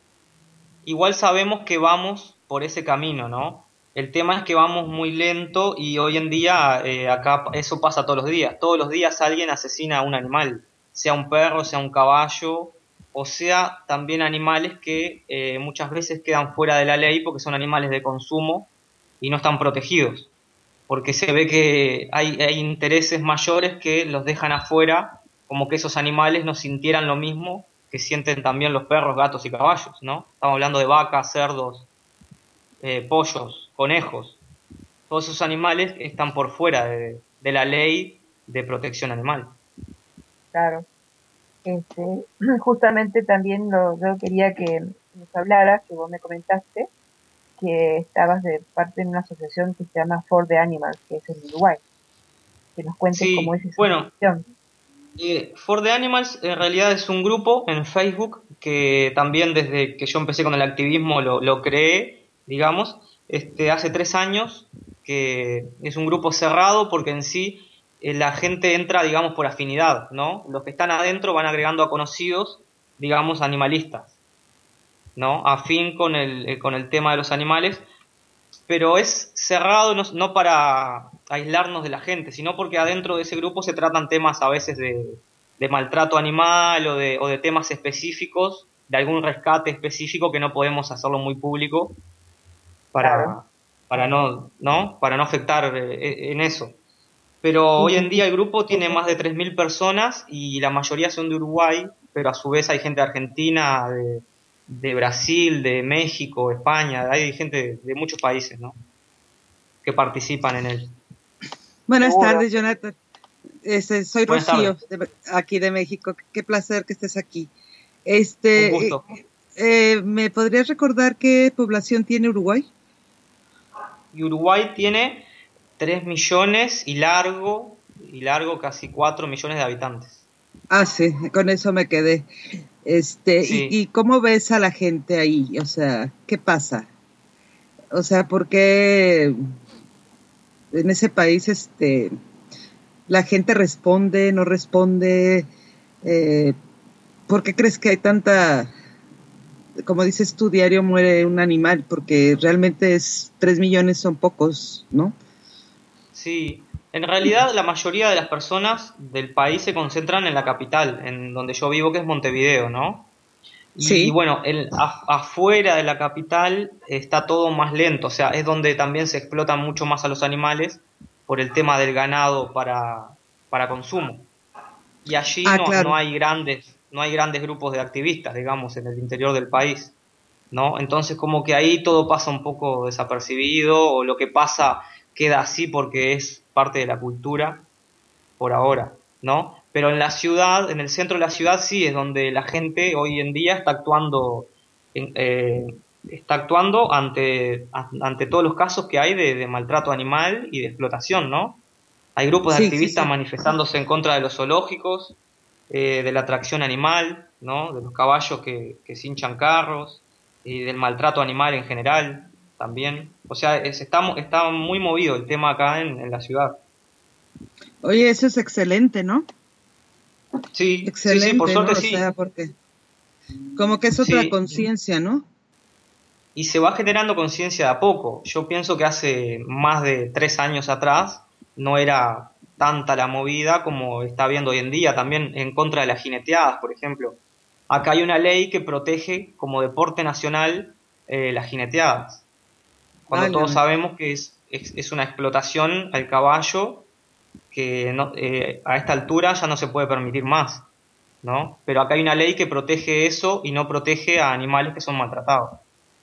igual sabemos que vamos por ese camino, ¿no? El tema es que vamos muy lento y hoy en día eh, acá eso pasa todos los días. Todos los días alguien asesina a un animal, sea un perro, sea un caballo, o sea también animales que eh, muchas veces quedan fuera de la ley porque son animales de consumo y no están protegidos, porque se ve que hay, hay intereses mayores que los dejan afuera, como que esos animales no sintieran lo mismo que sienten también los perros, gatos y caballos, ¿no? Estamos hablando de vacas, cerdos, eh, pollos, conejos, todos esos animales que están por fuera de, de la ley de protección animal. Claro. Este, justamente también lo, yo quería que nos hablaras, que vos me comentaste, que estabas de parte de una asociación que se llama For the Animals, que es en Uruguay. Que nos cuentes cómo Sí, es esa bueno, asociación. eh, For the Animals en realidad es un grupo en Facebook que también desde que yo empecé con el activismo lo, lo creé, digamos, este, hace tres años, que es un grupo cerrado porque en sí eh, la gente entra, digamos, por afinidad, ¿no? Los que están adentro van agregando a conocidos, digamos, animalistas, ¿no? Afín con el, eh, con el tema de los animales, pero es cerrado no, no para aislarnos de la gente, sino porque adentro de ese grupo se tratan temas a veces de, de maltrato animal o de, o de temas específicos, de algún rescate específico que no podemos hacerlo muy público para, Claro. para no, ¿no? Para no afectar eh, en eso. Pero hoy en día el grupo tiene más de tres mil personas y la mayoría son de Uruguay, pero a su vez hay gente de Argentina, de, de Brasil, de México, España, hay gente de, de muchos países, ¿no? Que participan en él. Buenas Seguro. tardes, Jonathan. Este, soy Buenas Rocío, de- aquí de México. Qué placer que estés aquí. Este, Un gusto. eh, eh, ¿me podrías recordar qué población tiene Uruguay? Y Uruguay tiene tres millones y largo, y largo casi cuatro millones de habitantes. Ah, sí, con eso me quedé. Este, Sí. y, y cómo ves a la gente ahí? O sea, ¿qué pasa? O sea, ¿por qué en ese país, este, la gente responde, no responde? Eh, ¿por qué crees que hay tanta, como dices tú, diario muere un animal? Porque realmente es tres millones son pocos, ¿no? Sí, en realidad la mayoría de las personas del país se concentran en la capital, en donde yo vivo, que es Montevideo, ¿no? Y Sí. bueno, el, af- afuera de la capital está todo más lento, o sea, es donde también se explotan mucho más a los animales por el tema del ganado para, para consumo. Y allí Ah, no, claro. no hay grandes, no hay grandes grupos de activistas, digamos, en el interior del país, ¿no? Entonces como que ahí todo pasa un poco desapercibido, o lo que pasa queda así porque es parte de la cultura por ahora, ¿no? Pero en la ciudad, en el centro de la ciudad sí es donde la gente hoy en día está actuando, en- eh, está actuando ante, a- ante todos los casos que hay de, de maltrato animal y de explotación, ¿no? Hay grupos de Sí, sí, activistas sí. manifestándose en contra de los zoológicos, eh, de la atracción animal, ¿no? De los caballos que, que cinchan carros y del maltrato animal en general también. O sea, es- está, mo- está muy movido el tema acá en, en la ciudad. Oye, eso es excelente, ¿no? Sí, sí, sí, por Excelente, ¿no? suerte O sí. sea, porque como que es otra Sí, conciencia, ¿no? y se va generando conciencia de a poco. Yo pienso que hace más de tres años atrás no era tanta la movida como está habiendo hoy en día, también en contra de las jineteadas, por ejemplo. Acá hay una ley que protege como deporte nacional eh, las jineteadas, cuando todos Válgame. sabemos que es, es, es una explotación al caballo que no, eh, a esta altura ya no se puede permitir más, ¿no? Pero acá hay una ley que protege eso y no protege a animales que son maltratados.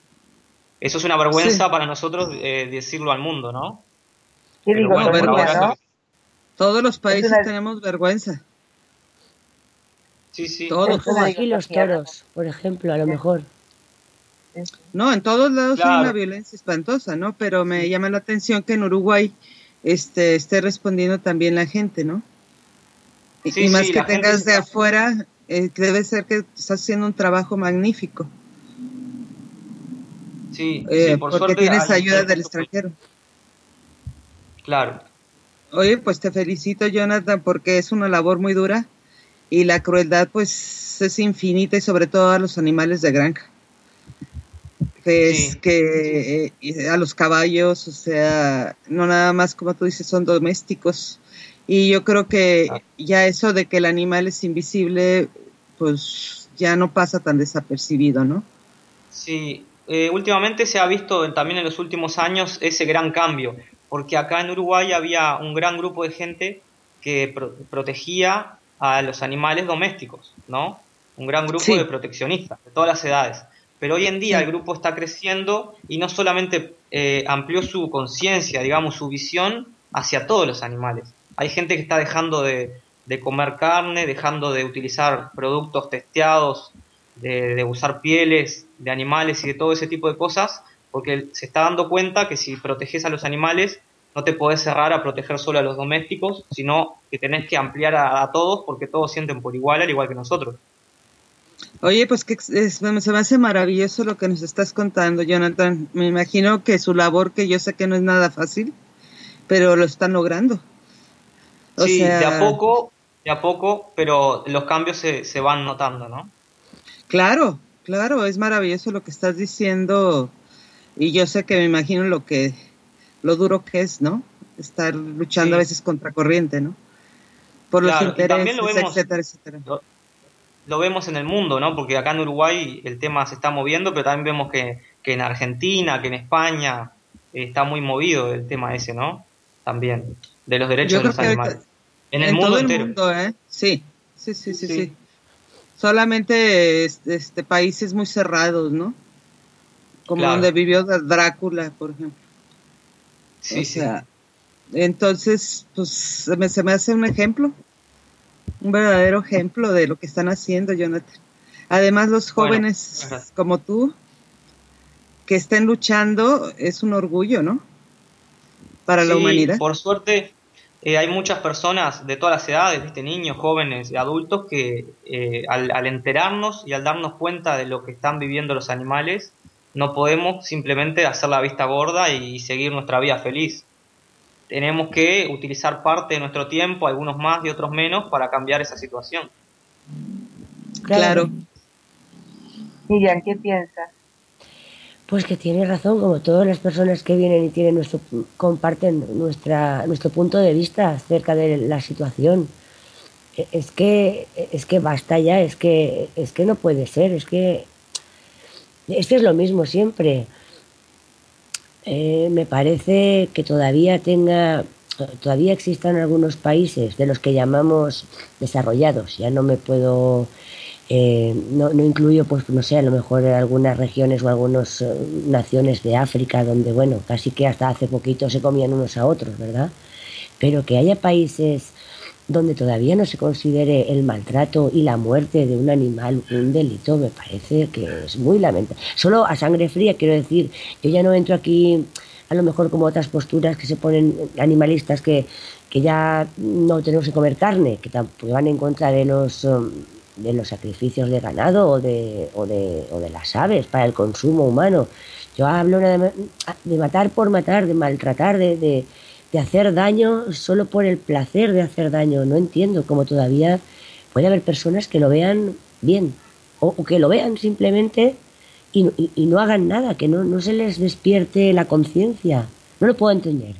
Eso es una Sí. vergüenza para nosotros eh, decirlo al mundo, ¿no? Qué Pero bueno, por dicotomía, ahora es ¿no? lo que- Todos los Es países una, tenemos vergüenza. Sí, sí. Todos. es Como una aquí los dicotomía, ¿no? toros, por ejemplo, a lo mejor. Sí, sí. No, en todos lados hay una Claro. violencia espantosa, ¿no? Pero me Sí. llama la atención que en Uruguay este, esté respondiendo también la gente, ¿no? Y, Sí, y más sí, que la gente tengas se de está... afuera, eh, que debe ser que estás haciendo un trabajo magnífico, Sí, eh, sí, por porque suerte tienes hay, ayuda hay del mucho... extranjero. Claro. Oye, pues te felicito, Jonathan, porque es una labor muy dura y la crueldad, pues, es infinita y sobre todo a los animales de granja, que es Sí, que eh, y a los caballos, o sea, no nada más como tú dices, son domésticos. Y yo creo que claro. ya eso de que el animal es invisible, pues ya no pasa tan desapercibido, ¿no? Sí, eh, últimamente se ha visto en- también en los últimos años ese gran cambio, porque acá en Uruguay había un gran grupo de gente que pro- protegía a los animales domésticos, ¿no? Un gran grupo de Sí, proteccionistas de todas las edades. Pero hoy en día el sí. grupo está creciendo y no solamente eh, amplió su conciencia, digamos, su visión hacia todos los animales. Hay gente que está dejando de, de comer carne, dejando de utilizar productos testeados, de, de usar pieles de animales y de todo ese tipo de cosas, porque se está dando cuenta que si proteges a los animales no te podés cerrar a proteger solo a los domésticos, sino que tenés que ampliar a, a todos porque todos sienten por igual, al igual que nosotros. Oye, pues que es- es- se me hace maravilloso lo que nos estás contando, Jonathan. Me imagino que su labor, que yo sé que no es nada fácil, pero lo están logrando. O Sí, de a sea, poco, de a poco, pero los cambios se, se van notando, ¿no? claro, claro, es maravilloso lo que estás diciendo y yo sé que me imagino lo que, lo duro que es, ¿no? estar luchando Sí. a veces contra corriente, ¿no? Por los Claro, y también intereses, lo vemos, etcétera, etcétera. lo, lo vemos en el mundo, ¿no? Porque acá en Uruguay el tema se está moviendo, pero también vemos que, que en Argentina, que en España eh, está muy movido el tema ese, ¿no? También, de los derechos Yo de creo los que ahorita animales. En el en mundo todo el entero. mundo, ¿eh? Sí, sí, sí, sí, Sí. sí. Solamente este, este países muy cerrados, ¿no? Como Claro. donde vivió Drácula, por ejemplo. Sí, O sí. sea, entonces, pues se me, se me hace un ejemplo, un verdadero ejemplo de lo que están haciendo, Jonathan. Además, los Bueno, jóvenes ajá. como tú, que estén luchando, es un orgullo, ¿no? Para la Sí, humanidad. por suerte eh, hay muchas personas de todas las edades, ¿viste? Niños, jóvenes y adultos que eh, al, al enterarnos y al darnos cuenta de lo que están viviendo los animales, no podemos simplemente hacer la vista gorda y seguir nuestra vida feliz. Tenemos que utilizar parte de nuestro tiempo, algunos más y otros menos, para cambiar esa situación. Claro. Miriam, ¿qué piensas? Pues que tiene razón, como todas las personas que vienen y tienen nuestro, comparten nuestra, nuestro punto de vista acerca de la situación. E- Es que, es que basta ya, es que, es que no puede ser, es que, es que es lo mismo siempre. Eh, me parece que todavía tenga, todavía existan algunos países de los que llamamos desarrollados. Ya no me puedo, eh, no, no incluyo, pues no sé, a lo mejor algunas regiones o algunas eh, naciones de África donde, bueno, casi que hasta hace poquito se comían unos a otros, ¿verdad? Pero que haya países donde todavía no se considere el maltrato y la muerte de un animal un delito, me parece que es muy lamentable. Solo a sangre fría, quiero decir, yo ya no entro aquí a lo mejor como otras posturas que se ponen animalistas que, que ya no tenemos que comer carne, que tampoco van en contra de los um, de los sacrificios de ganado o de, o de, o de las aves para el consumo humano. Yo hablo nada más de matar por matar, de maltratar, de, de de hacer daño solo por el placer de hacer daño. No entiendo cómo todavía puede haber personas que lo vean bien o, o que lo vean simplemente y, y, y no hagan nada, que no, no se les despierte la conciencia. No lo puedo entender.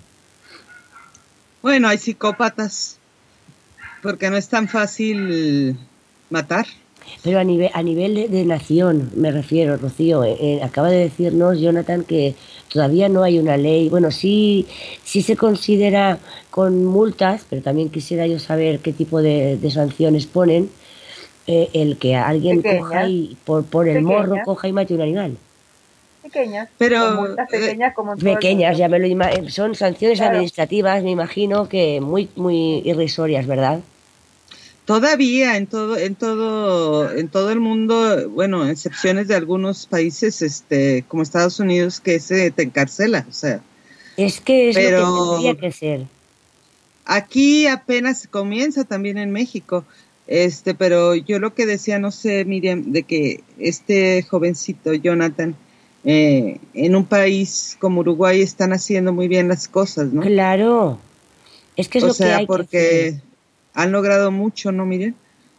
Bueno, hay psicópatas, porque no es tan fácil matar. Pero a nivel, a nivel de, de nación, me refiero, Rocío, eh, eh, acaba de decirnos Jonathan que todavía no hay una ley. Bueno, sí, sí se considera con multas, pero también quisiera yo saber qué tipo de, de sanciones ponen eh, el que alguien Pequeñas, coja y por, por el pequeñas. morro coja y mate un animal. Pequeñas, Pero, con multas eh, pequeñas como en todo el Pequeñas, mundo. ya me lo ima- eh, son sanciones Claro. administrativas, me imagino que muy, muy irrisorias, ¿verdad? Todavía en todo, en todo, en todo el mundo, bueno, excepciones de algunos países, este, como Estados Unidos, que se te encarcela, o sea. Es que es Pero lo que tendría que ser. aquí apenas comienza también en México, este, pero yo lo que decía, no sé, Miriam, de que este jovencito Jonathan, eh, en un país como Uruguay están haciendo muy bien las cosas, ¿no? Claro, es que es O lo que sea, hay que hacer. porque han logrado mucho, ¿no, Miriam?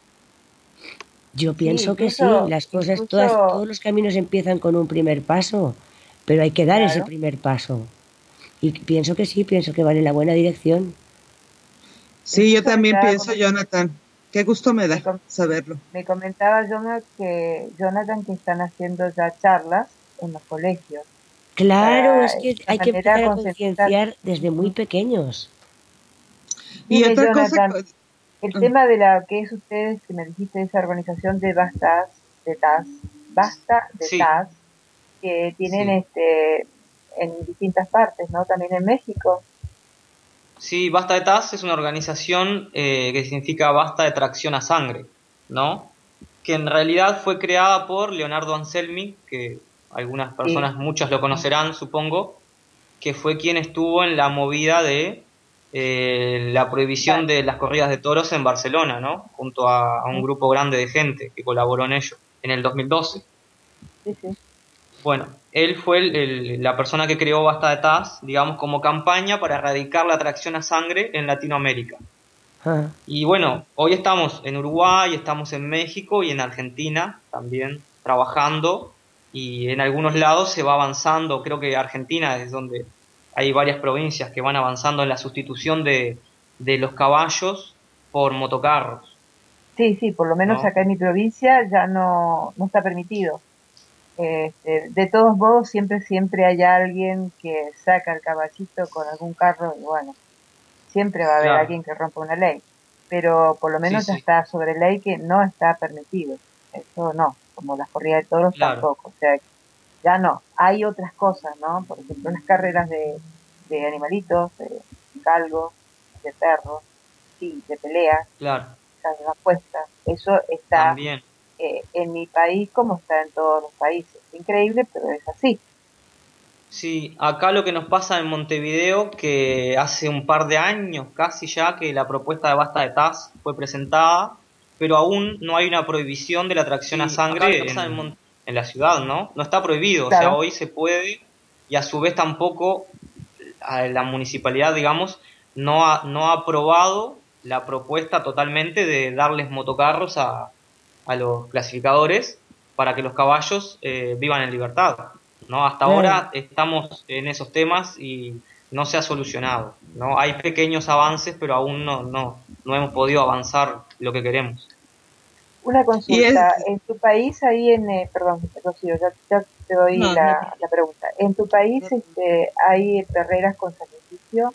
Yo pienso que sí, incluso- las cosas, incluso- todas, todos los caminos empiezan con un primer paso, pero hay que dar ese Claro. primer paso. Y pienso que sí, pienso que van en la buena dirección. Sí, yo Incluso también estaba pienso, comen- Jonathan. Qué gusto me Me da com- saberlo. Me comentaba Jonathan que, Jonathan que están haciendo ya charlas en los colegios. Claro, Para es que esta hay que manera empezar a concientizar. concienciar desde muy pequeños. Y Dime, otra cosa, Jonathan, el Ah. tema de la que es ustedes, que me dijiste, esa organización de Bastas, de T A S, Basta de Sí. T A S, que tienen Sí. este en distintas partes, ¿no? También en México. Sí, Basta de T A S es una organización eh, que significa Basta de Tracción a Sangre, ¿no? Que en realidad fue creada por Leonardo Anselmi, que algunas personas, muchas lo conocerán, supongo, que fue quien estuvo en la movida de eh, la prohibición de las corridas de toros en Barcelona, ¿no? Junto a, a un grupo grande de gente que colaboró en ello, en el dos mil doce. Sí, sí. Bueno, él fue el- el- la persona que creó Basta de T A S, digamos, como campaña para erradicar la tracción a sangre en Latinoamérica. Ah, Y bueno, hoy estamos en Uruguay, estamos en México y en Argentina también trabajando, y en algunos lados se va avanzando. Creo que Argentina es donde hay varias provincias que van avanzando en la sustitución de, de los caballos por motocarros. Sí, sí, por lo menos ¿No? acá en mi provincia ya no, no está permitido. Este, de todos modos, siempre, siempre hay alguien que saca el caballito con algún carro y bueno, siempre va a haber Claro. alguien que rompa una ley. Pero por lo menos Sí, ya sí. está sobre ley que no está permitido. Eso no, como las corridas de toros Claro. tampoco. O sea, ya no. Hay otras cosas, ¿no? Por ejemplo, las carreras de, de animalitos, de galgos, de perros, sí, de pelea, Claro, de apuestas. Eso está también. eh, en mi país como está en todos los países. Increíble, pero es así. Sí, acá lo que nos pasa en Montevideo, que hace un par de años casi ya que la propuesta de Basta de Taz fue presentada, pero aún no hay una prohibición de la tracción a Sí, sangre acá en, pasa en Mon- en la ciudad, ¿no? No está prohibido, o Claro. sea, hoy se puede y a su vez tampoco a la municipalidad, digamos, no ha, no ha aprobado la propuesta totalmente de darles motocarros a, a los clasificadores para que los caballos eh, vivan en libertad, ¿no? Hasta Claro. ahora estamos en esos temas y no se ha solucionado, ¿no? Hay pequeños avances, pero aún no, no, no hemos podido avanzar lo que queremos. Una Y consulta, es- en tu país, ahí en, eh, perdón, Rocío, ya, ya te doy No, la, no. la pregunta. ¿En tu país No. este, hay perreras con sacrificio?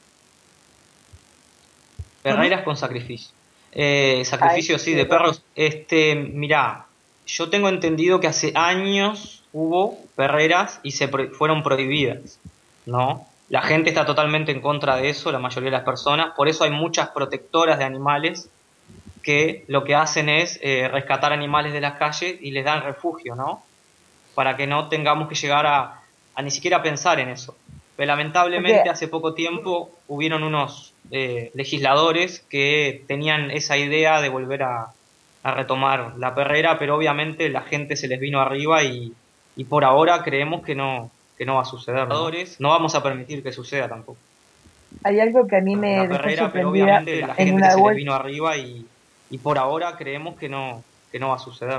Perreras con sacrificio. Eh, sacrificio, Ay, sí, qué de bueno. perros. Este, mirá, yo tengo entendido que hace años hubo perreras y se pro- fueron prohibidas, ¿no? La gente está totalmente en contra de eso, la mayoría de las personas. Por eso hay muchas protectoras de animales que lo que hacen es eh, rescatar animales de las calles y les dan refugio, ¿no? Para que no tengamos que llegar a, a ni siquiera pensar en eso. Pero lamentablemente Porque, hace poco tiempo hubieron unos eh, legisladores que tenían esa idea de volver a, a retomar la perrera, pero obviamente la gente se les vino arriba y, y por ahora creemos que no, que no va a suceder, ¿no? No vamos a permitir que suceda tampoco. hay algo que a mí me La dejó perrera, pero sorprendida obviamente la en gente una se les vuelta. vino arriba y, y por ahora creemos que no, que no va a suceder.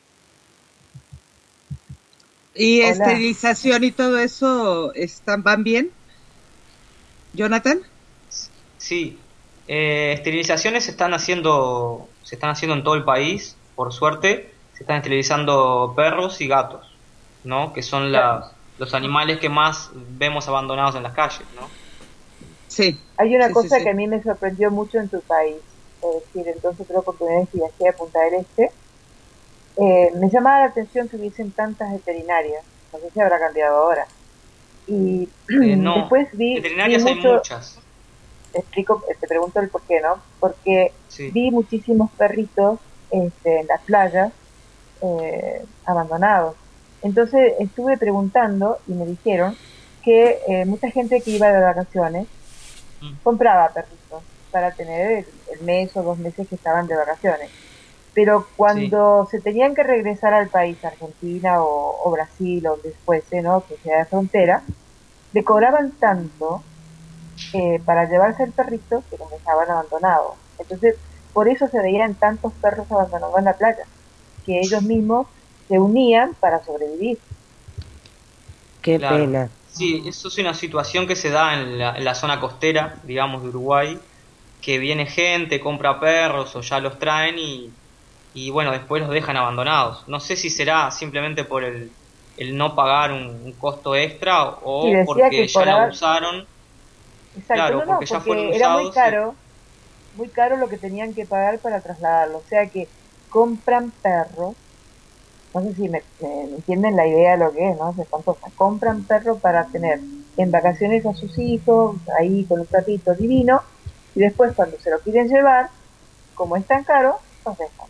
¿Y Hola. esterilización y todo eso están, van bien? ¿Jonathan? Sí, eh, esterilizaciones se están haciendo, se están haciendo en todo el país, por suerte, se están esterilizando perros y gatos, ¿no? Que son las, los animales que más vemos abandonados en las calles, ¿no? Sí. Hay una Sí, sí, cosa sí. que a mí me sorprendió mucho en tu país. Es decir, entonces creo oportunidades que viajé a Punta del Este. Eh, me llamaba la atención que hubiesen tantas veterinarias. No sé si habrá cambiado ahora. Y Eh, no, después vi, veterinarias vi hay mucho, muchas, te explico, te pregunto el por qué, ¿no? Porque sí, vi muchísimos perritos este, en las playas eh, abandonados. Entonces estuve preguntando y me dijeron que eh, mucha gente que iba de vacaciones Mm. compraba perritos para tener el, el mes o dos meses que estaban de vacaciones. Pero cuando se tenían que regresar al país, Argentina o, o Brasil o donde fuese, ¿no? Que sea de frontera, le cobraban tanto eh, para llevarse el perrito que los dejaban abandonados. Entonces, por eso se veían tantos perros abandonados en la playa, que ellos mismos se unían para sobrevivir. Qué claro. pena. Sí, eso es una situación que se da en la, en la zona costera, digamos, de Uruguay, que viene gente, compra perros o ya los traen y, y bueno, después los dejan abandonados. No sé si será simplemente por el, el no pagar un, un costo extra o Sí, decía porque que ya cobraban- la usaron. Exacto, Claro, no, no, porque ya fueron era muy usados, caro, muy caro lo que tenían que pagar para trasladarlo. O sea que compran perros, no sé si me, me- me entienden la idea de lo que es, ¿no? Se espantosa. Compran perros para tener en vacaciones a sus hijos, ahí con un platito divino, y después cuando se lo quieren llevar, como es tan caro, los dejan.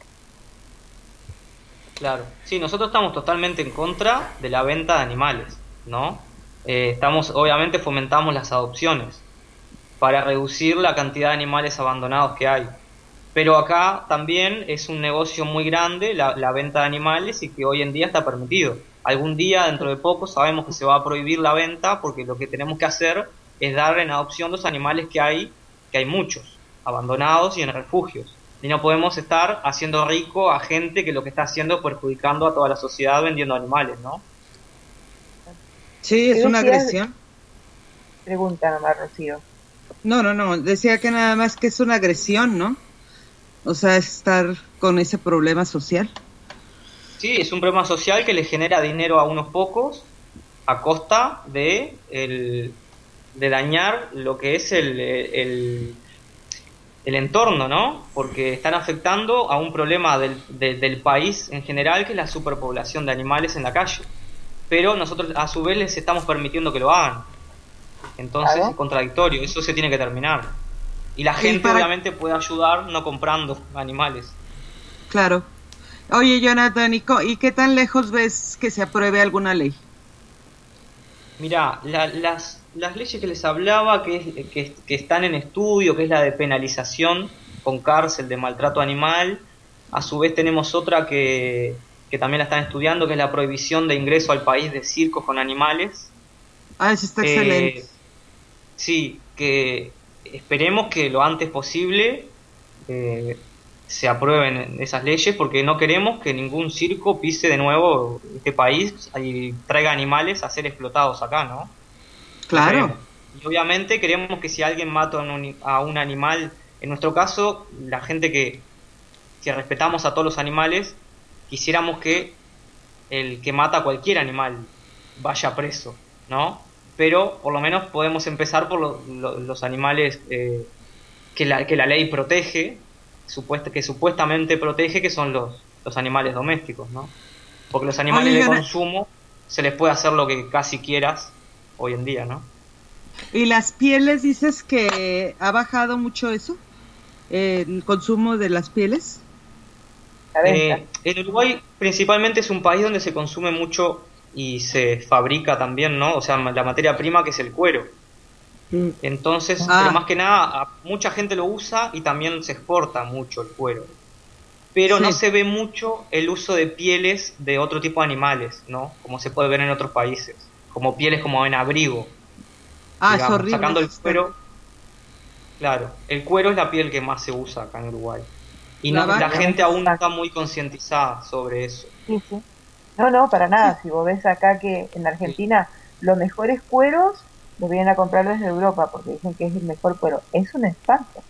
Claro, sí, nosotros estamos totalmente en contra de la venta de animales, ¿no? Eh, estamos, obviamente fomentamos las adopciones para reducir la cantidad de animales abandonados que hay. Pero acá también es un negocio muy grande la, la venta de animales y que hoy en día está permitido. Algún día, dentro de poco, sabemos que se va a prohibir la venta porque lo que tenemos que hacer es dar en adopción los animales que hay, que hay muchos, abandonados y en refugios. Y no podemos estar haciendo rico a gente que lo que está haciendo es perjudicando a toda la sociedad vendiendo animales, ¿no? Sí, es ¿Qué una decías? agresión. Pregunta nomás, Rocío. No, no, no, decía que nada más que es una agresión, ¿no? O sea, estar con ese problema social. Sí, es un problema social que le genera dinero a unos pocos a costa de, el, de dañar lo que es el, el, el entorno, ¿no? Porque están afectando a un problema del, de, del país en general, que es la superpoblación de animales en la calle. Pero nosotros a su vez les estamos permitiendo que lo hagan. Entonces Claro. es contradictorio, eso se tiene que terminar. Y la Y gente para- obviamente puede ayudar no comprando animales. Claro. Oye, Jonathan, ¿y, co- ¿y qué tan lejos ves que se apruebe alguna ley? Mira, la- las, las leyes que les hablaba, que, es- que, que están en estudio, que es la de penalización con cárcel de maltrato animal, a su vez tenemos otra que, que también la están estudiando, que es la prohibición de ingreso al país de circos con animales. Ah, eso está Eh, excelente. Sí, que esperemos que lo antes posible eh, se aprueben esas leyes, porque no queremos que ningún circo pise de nuevo este país y traiga animales a ser explotados acá, ¿no? Claro. Queremos. Y obviamente queremos que si alguien mata a un, a un animal, en nuestro caso, la gente que, que respetamos a todos los animales, quisiéramos que el que mata a cualquier animal vaya preso, ¿no? Pero por lo menos podemos empezar por lo- lo- los animales eh, que, la, que la ley protege, supuesta, que supuestamente protege, que son los, los animales domésticos, ¿no? Porque los animales Oye, de Jonah- consumo se les puede hacer lo que casi quieras hoy en día, ¿no? ¿Y las pieles dices que ha bajado mucho eso? Eh, ¿El consumo de las pieles? La venta. Eh, en Uruguay principalmente es un país donde se consume mucho y se fabrica también, ¿no? O sea, la materia prima, que es el cuero. Mm. Entonces, Ah. pero más que nada, a- mucha gente lo usa y también se exporta mucho el cuero. Pero Sí. no se ve mucho el uso de pieles de otro tipo de animales, ¿no? Como se puede ver en otros países. Como pieles como en abrigo. Ah, digamos, es horrible. Sacando el eso está- cuero. Claro, el cuero es la piel que más se usa acá en Uruguay. Y La no, la vaca. gente aún no está muy concientizada sobre eso. Sí, sí. No, no, para nada. Si vos ves acá que en Argentina los mejores cueros los vienen a comprar desde Europa porque dicen que es el mejor cuero. Es un espanto.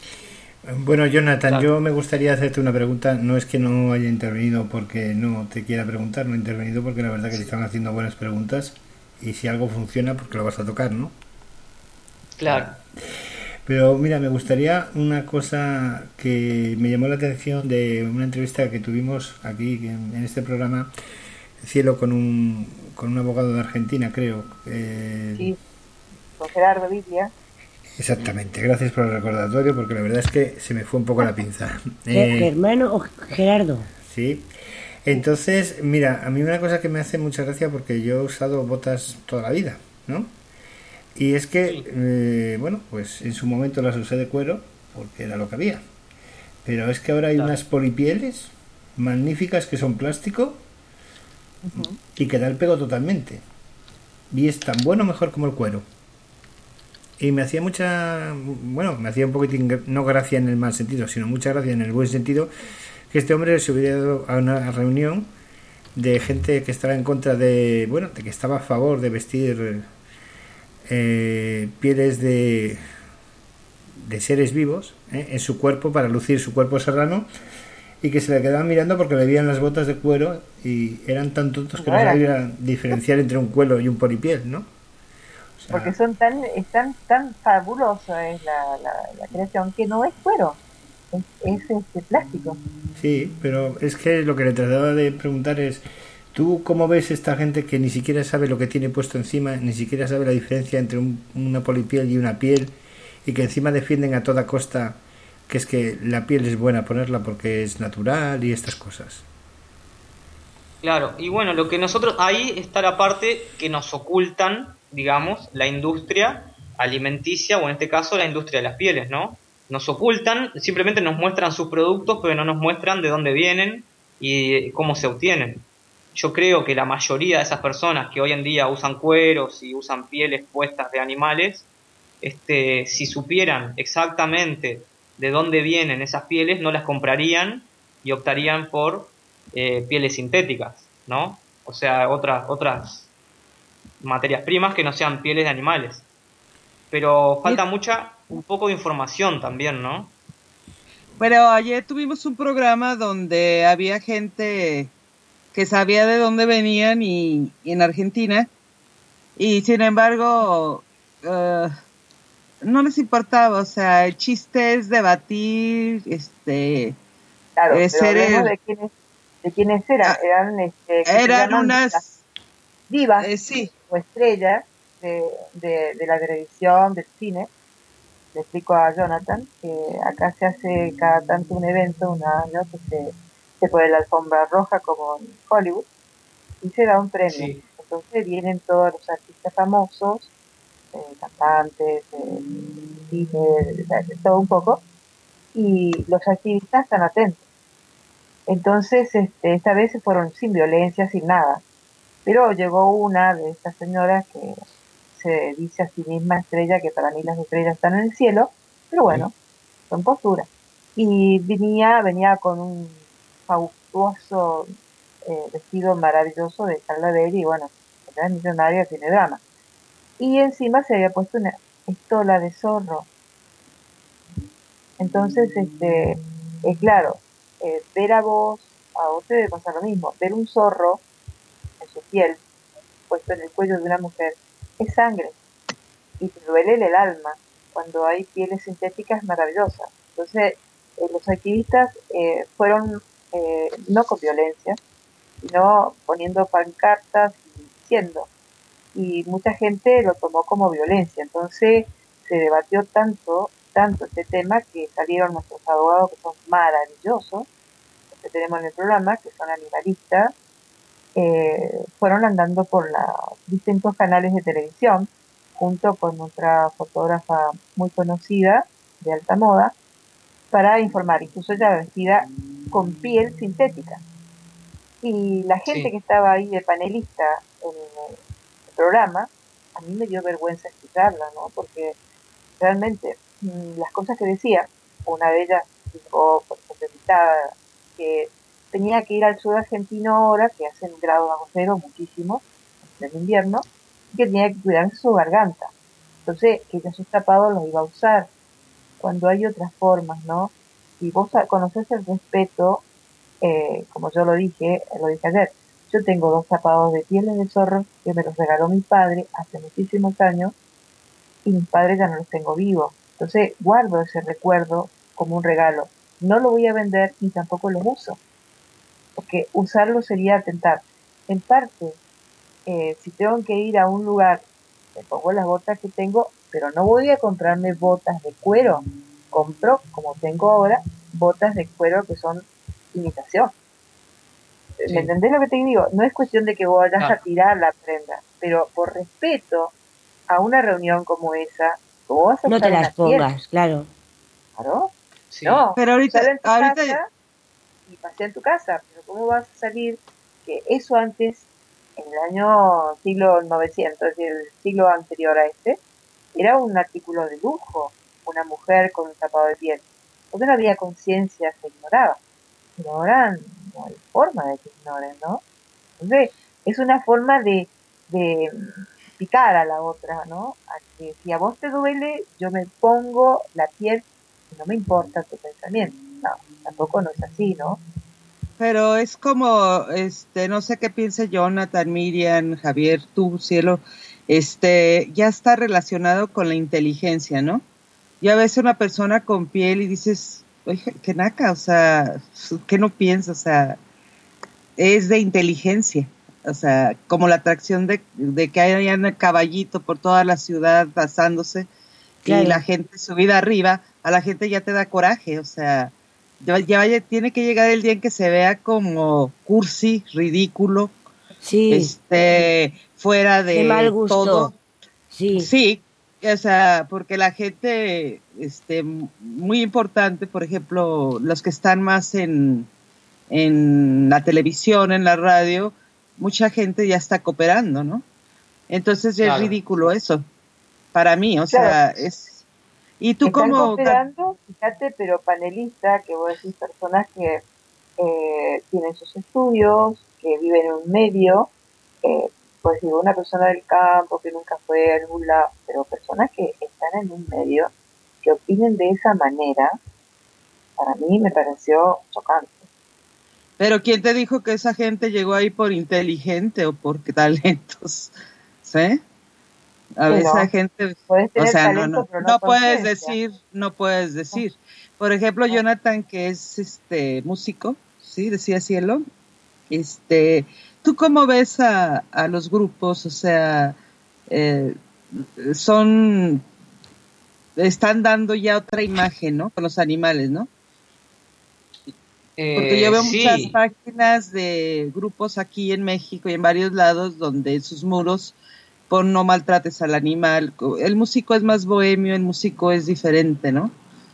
Bueno, Jonathan, Claro. yo me gustaría hacerte una pregunta. No es que no haya intervenido porque no te quiera preguntar, no he intervenido porque la verdad que te están haciendo buenas preguntas y si algo funciona, porque lo vas a tocar, ¿no? Claro. Pero mira, me gustaría una cosa que me llamó la atención de una entrevista que tuvimos aquí en, en este programa, Cielo, con un, con un abogado de Argentina, creo. Eh, Sí. Con Gerardo Biblia. Exactamente, gracias por el recordatorio porque la verdad es que se me fue un poco la pinza. ¿Ge- Eh, ¿Germano o Gerardo? Sí. Entonces, mira, a mí una cosa que me hace mucha gracia porque yo he usado botas toda la vida, ¿no? Y es que, Sí. eh, bueno, pues en su momento las usé de cuero porque era lo que había. Pero es que ahora hay Claro. unas polipieles magníficas que son plástico y que da el pego totalmente. Y es tan bueno o mejor como el cuero. Y me hacía mucha, bueno, me hacía un poquitín, gra- no gracia en el mal sentido, sino mucha gracia en el buen sentido, que este hombre se hubiera ido a una reunión de gente que estaba en contra de, bueno, de que estaba a favor de vestir eh, pieles de, de seres vivos eh, en su cuerpo para lucir su cuerpo serrano y que se le quedaban mirando porque le veían las botas de cuero y eran tan tontos que no Bueno. sabían diferenciar entre un cuero y un polipiel, ¿no? O sea, Porque son tan, es tan, tan fabuloso es la, la, la creación que no es cuero. Es, es este plástico. sí, pero es que lo que le trataba de preguntar es, ¿tú cómo ves esta gente que ni siquiera sabe lo que tiene puesto encima, ni siquiera sabe la diferencia entre un- una polipiel y una piel, y que encima defienden a toda costa que es que la piel es buena ponerla porque es natural y estas cosas? Claro, y bueno, lo que nosotros, ahí está la parte que nos ocultan, digamos, la industria alimenticia, o en este caso la industria de las pieles, ¿no? Nos ocultan, simplemente nos muestran sus productos, pero no nos muestran de dónde vienen y cómo se obtienen. Yo creo que la mayoría de esas personas que hoy en día usan cueros y usan pieles puestas de animales, este, si supieran exactamente de dónde vienen esas pieles, no las comprarían y optarían por eh, pieles sintéticas, ¿no? O sea, otras otras materias primas que no sean pieles de animales. pero falta mucha, un poco de información también, ¿no? Bueno, ayer tuvimos un programa donde había gente que sabía de dónde venían y, y en Argentina, y sin embargo uh, no les importaba, o sea, el chiste es debatir, este, Claro, eh, pero ser hablemos el- de quiénes, de quiénes eran. ah, Eran, este, que se eran llaman divas, unas, divas eh, sí, o estrellas de, de, de la televisión, del cine. Le explico a Jonathan que acá se hace cada tanto un evento, un año, que se, se pone la alfombra roja como en Hollywood y se da un premio. Sí, Entonces vienen todos los artistas famosos, eh, cantantes, eh, cine, de, de todo un poco, y los activistas están atentos. Entonces, este, esta vez se fueron sin violencia, sin nada. Pero llegó una de estas señoras que se dice a sí misma estrella, que para mí las estrellas están en el cielo, pero bueno, son posturas. Y venía, venía con un fastuoso eh, vestido maravilloso de Carla Belli, y bueno, ella es millonaria, tiene drama. Y encima se había puesto una estola de zorro. Entonces, este, es claro, eh, ver a vos, a vos te debe pasar lo mismo, ver un zorro en su piel puesto en el cuello de una mujer es sangre y te duele el alma cuando hay pieles sintéticas maravillosas. Entonces, eh, los activistas eh, fueron eh, no con violencia, sino poniendo pancartas y diciendo, y mucha gente lo tomó como violencia. Entonces, se debatió tanto, tanto este tema que salieron nuestros abogados que son maravillosos, los que tenemos en el programa, que son animalistas, eh, fueron andando por los distintos canales de televisión, junto con otra fotógrafa muy conocida de alta moda, para informar, incluso ella vestida con piel sintética. Y la gente sí, que estaba ahí de panelista en el programa, a mí me dio vergüenza escucharla, ¿no? Porque realmente mmm, las cosas que decía, una de ellas dijo, por ejemplo, invitada, que tenía que ir al sur argentino ahora, que hacen grados bajo cero muchísimo, en el invierno, y que tenía que cuidar su garganta. Entonces, que esos tapados los iba a usar, cuando hay otras formas, ¿no? Si vos conocés el respeto, eh, como yo lo dije, lo dije ayer, yo tengo dos tapados de pieles de zorro que me los regaló mi padre hace muchísimos años, y mis padres ya no los tengo vivos. Entonces guardo ese recuerdo como un regalo. No lo voy a vender ni tampoco lo uso, porque usarlo sería atentar. En parte, eh, si tengo que ir a un lugar, me pongo las botas que tengo, pero no voy a comprarme botas de cuero. Compro, como tengo ahora, botas de cuero que son imitación. ¿Me sí, entendés lo que te digo? No es cuestión de que vos vayas a claro, tirar la prenda, pero por respeto a una reunión como esa, ¿cómo vas a No te usar las una piel? pongas, claro. Claro. sí, No, pero ahorita, usala en tu ahorita, casa y pasea en tu casa, pero ¿cómo vas a salir? Que eso antes, en el año siglo novecientos, es decir, el siglo anterior a este, era un artículo de lujo, una mujer con un tapado de piel. Porque no había conciencia, se ignoraba. Pero ahora no hay forma de que ignoren, ¿no? Entonces, es una forma de, de picar a la otra, ¿no? A que si a vos te duele, yo me pongo la piel y no me importa tu pensamiento. No, tampoco no es así, ¿no? pero es como, este, no sé qué piense Jonathan, Miriam, Javier, tú, cielo, este, ya está relacionado con la inteligencia, ¿no? Ya ves una persona con piel y dices, oye, qué naca, o sea, ¿qué no piensa? O sea, es de inteligencia, o sea, como la atracción de, de que haya un caballito por toda la ciudad pasándose y la Claro. gente subida arriba, a la gente ya te da coraje, o sea, ya, ya vaya- tiene que llegar el día en que se vea como cursi, ridículo, Sí, este, fuera de mal de todo. gusto. Sí, Sí, o sea, porque la gente, este, muy importante, por ejemplo, los que están más en, en la televisión, en la radio, mucha gente ya está cooperando, ¿no? Entonces ya es claro. ridículo eso, para mí, o Claro, sea, es... ¿Y tú están cómo? cooperando, fíjate, pero panelista, que vos decís personas que eh, tienen sus estudios, que viven en un medio, eh, pues digo, una persona del campo que nunca fue a algún lado, pero personas que están en un medio que opinen de esa manera, para mí me pareció chocante. Pero ¿quién te dijo que esa gente llegó ahí por inteligente o por talentos? ¿Sí? A Sí, veces no. hay gente, Puedes o tener sea, no, talento, no, pero no no puedes conciencia. decir, no puedes decir. Por ejemplo, Jonathan, que es este músico, sí, decía Cielo, este, ¿tú cómo ves a, a los grupos? O sea, eh, son, están dando ya otra imagen, ¿no? Con los animales, ¿no? Porque yo Eh, veo muchas sí, páginas de grupos aquí en México y en varios lados donde en sus muros pon no maltrates al animal. El músico es más bohemio, el músico es diferente, ¿no?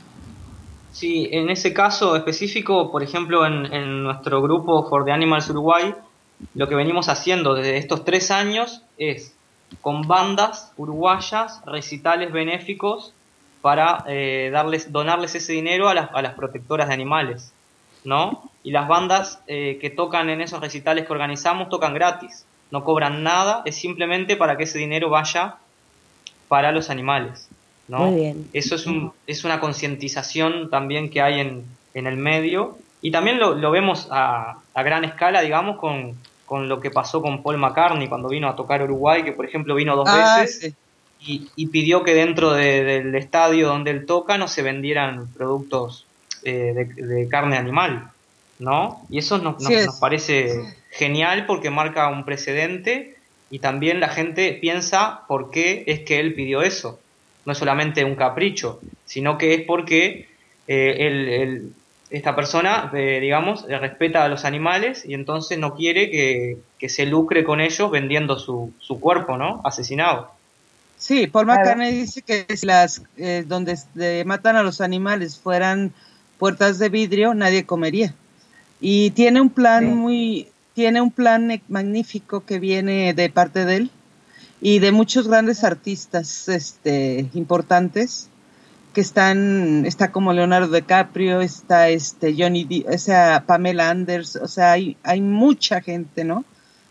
sí, en ese caso específico, por ejemplo, en, en nuestro grupo For the Animals Uruguay, lo que venimos haciendo desde estos tres años es con bandas uruguayas recitales benéficos para eh, darles, donarles ese dinero a las, a las protectoras de animales, ¿no? Y las bandas eh, que tocan en esos recitales que organizamos tocan gratis, no cobran nada, es simplemente para que ese dinero vaya para los animales, Muy ¿no? bien. Eso es, un, es una concientización también que hay en, en el medio y también lo, lo vemos a, a gran escala, digamos, con, con lo que pasó con Paul McCartney cuando vino a tocar Uruguay, que por ejemplo vino dos Ah, veces sí. y, y pidió que dentro de, del estadio donde él toca no se vendieran productos eh, de, de carne animal, ¿no? Y eso nos, Sí nos, nos es. parece genial porque marca un precedente y también la gente piensa por qué es que él pidió eso. No es solamente un capricho, sino que es porque eh, él, él- esta persona, eh, digamos, eh, respeta a los animales y entonces no quiere que, que se lucre con ellos vendiendo su, su cuerpo, ¿no? Asesinado. Sí, Paul Claro. McCartney dice que si las eh, donde se matan a los animales fueran puertas de vidrio, nadie comería. Y tiene un plan Sí. muy, tiene un plan e- magnífico que viene de parte de él y de muchos grandes artistas, este, importantes que están, está como Leonardo DiCaprio, está este Johnny Depp, o sea, Pamela Anders, o sea, hay, hay mucha gente, ¿no?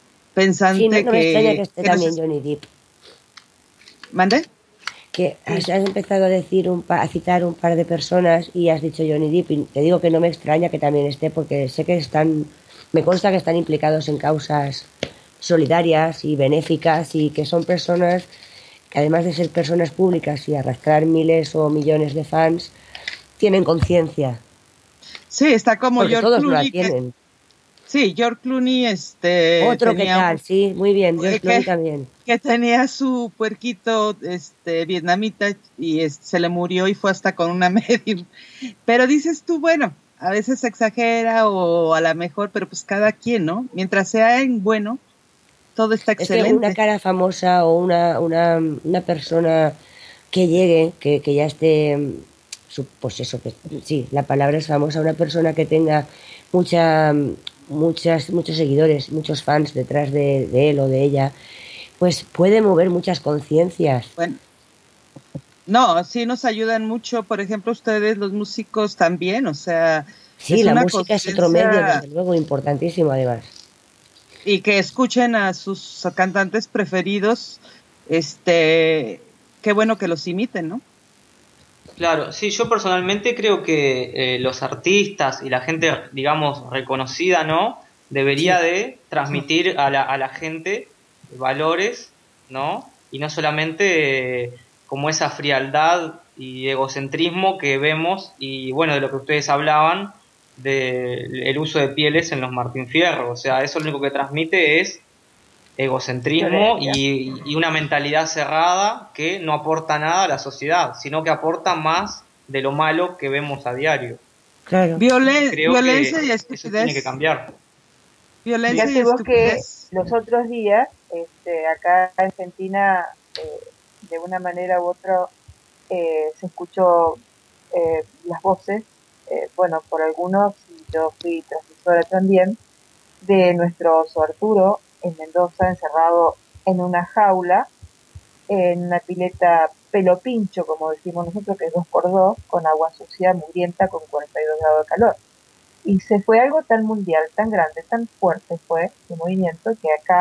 Sí, no, Pensante no me extraña que que, esté que nos también es- Johnny Depp. ¿mande? Que has, Sí. has empezado a decir un pa- a citar un par de personas y has dicho Johnny Depp y te digo que no me extraña que también esté porque sé que están, me consta que están implicados en causas solidarias y benéficas y que son personas que además de ser personas públicas y arrastrar miles o millones de fans, tienen conciencia, Sí, está como porque George todos no la Clooney, que tienen. sí, George Clooney, este, Otro que tenía tal, un, sí, muy bien, George que, Clooney también. que tenía su puerquito, este, vietnamita y este, se le murió y fue hasta con una medium. Pero dices tú, bueno, a veces se exagera o a lo mejor, pero pues cada quien, ¿no? Mientras sea en bueno, todo está Es que una excelente. cara famosa o una, una, una persona que llegue, que, que ya esté, mm, su- pues eso, que sí, la palabra es famosa, una persona que tenga mucha, mm, muchas, muchos seguidores, muchos fans detrás de, de él o de ella, pues puede mover muchas conciencias. Bueno, no, sí nos ayudan mucho, por ejemplo, ustedes los músicos también, o sea, Sí, es la una música es otro medio, conciencia desde luego, importantísimo además. y que escuchen a sus cantantes preferidos, este, qué bueno que los imiten, ¿no? Claro, sí, yo personalmente creo que eh, los artistas y la gente, digamos, reconocida, ¿no? Debería Sí, de transmitir a la, a la gente valores, ¿no? Y no solamente eh, como esa frialdad y egocentrismo que vemos y, bueno, de lo que ustedes hablaban, del uso de pieles en los Martín Fierro. O sea, eso lo único que transmite es egocentrismo Violencia. y, y una mentalidad cerrada que no aporta nada a la sociedad, sino que aporta más de lo malo que vemos a diario. claro. Violen- Creo violencia y que eso tiene que estupidez, cambiar. violencia y Fíjate vos que estupidez. los otros días, este, acá en Argentina, eh, de una manera u otra, eh, se escuchó eh, las voces, eh, bueno, por algunos, y yo fui transmisora también, de nuestro oso Arturo en Mendoza, encerrado en una jaula, en una pileta pelo pincho, como decimos nosotros, que es dos por dos, con agua sucia, mugrienta, con cuarenta y dos grados de calor. Y se fue algo tan mundial, tan grande, tan fuerte fue su movimiento, que acá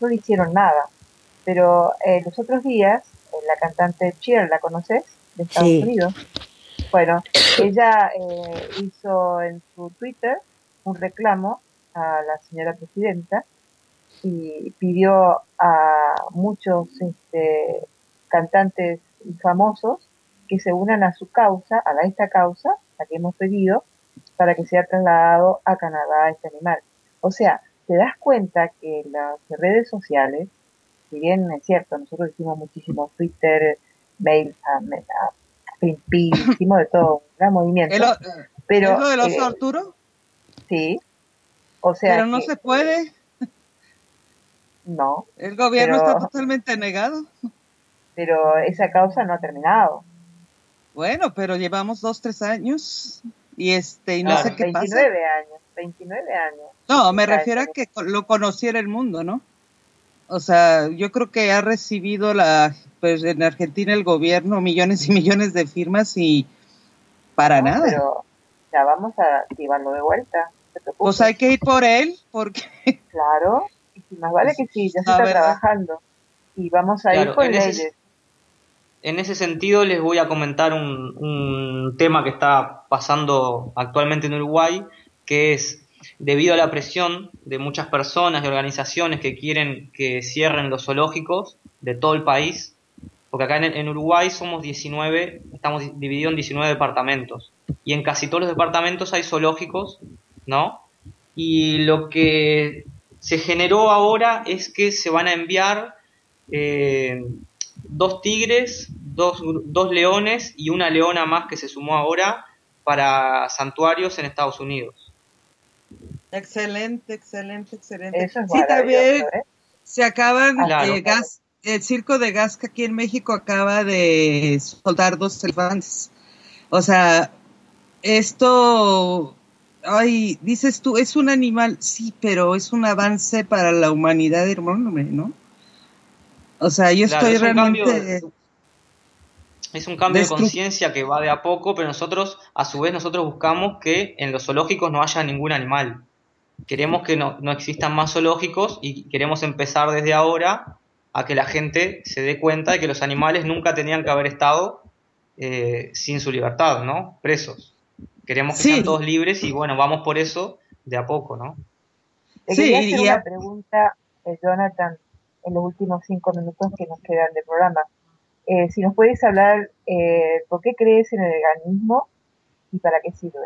no le hicieron nada. Pero eh, los otros días, eh, la cantante Cher, ¿la conoces? De Estados Sí. Unidos. Bueno, ella eh, hizo en su Twitter un reclamo a la señora presidenta y pidió a muchos este, cantantes y famosos que se unan a su causa, a la, esta causa, la que hemos pedido, para que sea trasladado a Canadá este animal. O sea, te das cuenta que las redes sociales, si bien es cierto, nosotros hicimos muchísimo Twitter, mail, a, a Greenpeace, hicimos de todo, un gran movimiento. ¿El, pero, ¿Es lo del oso eh, Arturo? Sí. O sea pero no que, se puede. No. El gobierno pero, está totalmente negado. Pero esa causa no ha terminado. Bueno, pero llevamos dos, tres años y este y no Claro, sé qué veintinueve pasa. años, veintinueve años. No, me Está refiero a ese- que lo conociera el mundo, ¿no? O sea, yo creo que ha recibido la, pues en Argentina el gobierno millones y millones de firmas y para no, nada. pero ya vamos a activarlo de vuelta. No te preocupes. Pues hay que ir por él porque Claro, y si más vale que sí, ya se La está verdad. trabajando. Y vamos a ir Claro, con en ese, leyes. en ese sentido les voy a comentar un, un tema que está pasando actualmente en Uruguay, que es debido a la presión de muchas personas y organizaciones que quieren que cierren los zoológicos de todo el país, porque acá en, en Uruguay somos diecinueve, estamos di- divididos en diecinueve departamentos, y en casi todos los departamentos hay zoológicos, ¿no? Y lo que se generó ahora es que se van a enviar eh, dos tigres, dos, dos leones y una leona más que se sumó ahora para santuarios en Estados Unidos. excelente, excelente, excelente. Eso es Sí, también maravilloso, ¿eh? se acaban Claro. eh, gas, el circo de Gasca aquí en México acaba de soltar dos elefantes. O sea, esto, ay, dices tú, es un animal, sí, pero es un avance para la humanidad enorme, ¿no? O sea, yo Claro, estoy es un cambio realmente de- Es un cambio de destru- conciencia que va de a poco, pero nosotros, a su vez, nosotros buscamos que en los zoológicos no haya ningún animal. Queremos que no, no existan más zoológicos y queremos empezar desde ahora a que la gente se dé cuenta de que los animales nunca tenían que haber estado eh, sin su libertad, ¿no? Presos. Queremos que Sí. sean todos libres y bueno, vamos por eso de a poco, ¿no? Te Sí, quería hacer y una a- pregunta, eh, Jonathan, en los últimos cinco minutos que nos quedan de programa. Eh, si nos puedes hablar, eh, ¿por qué crees en el veganismo y para qué sirve?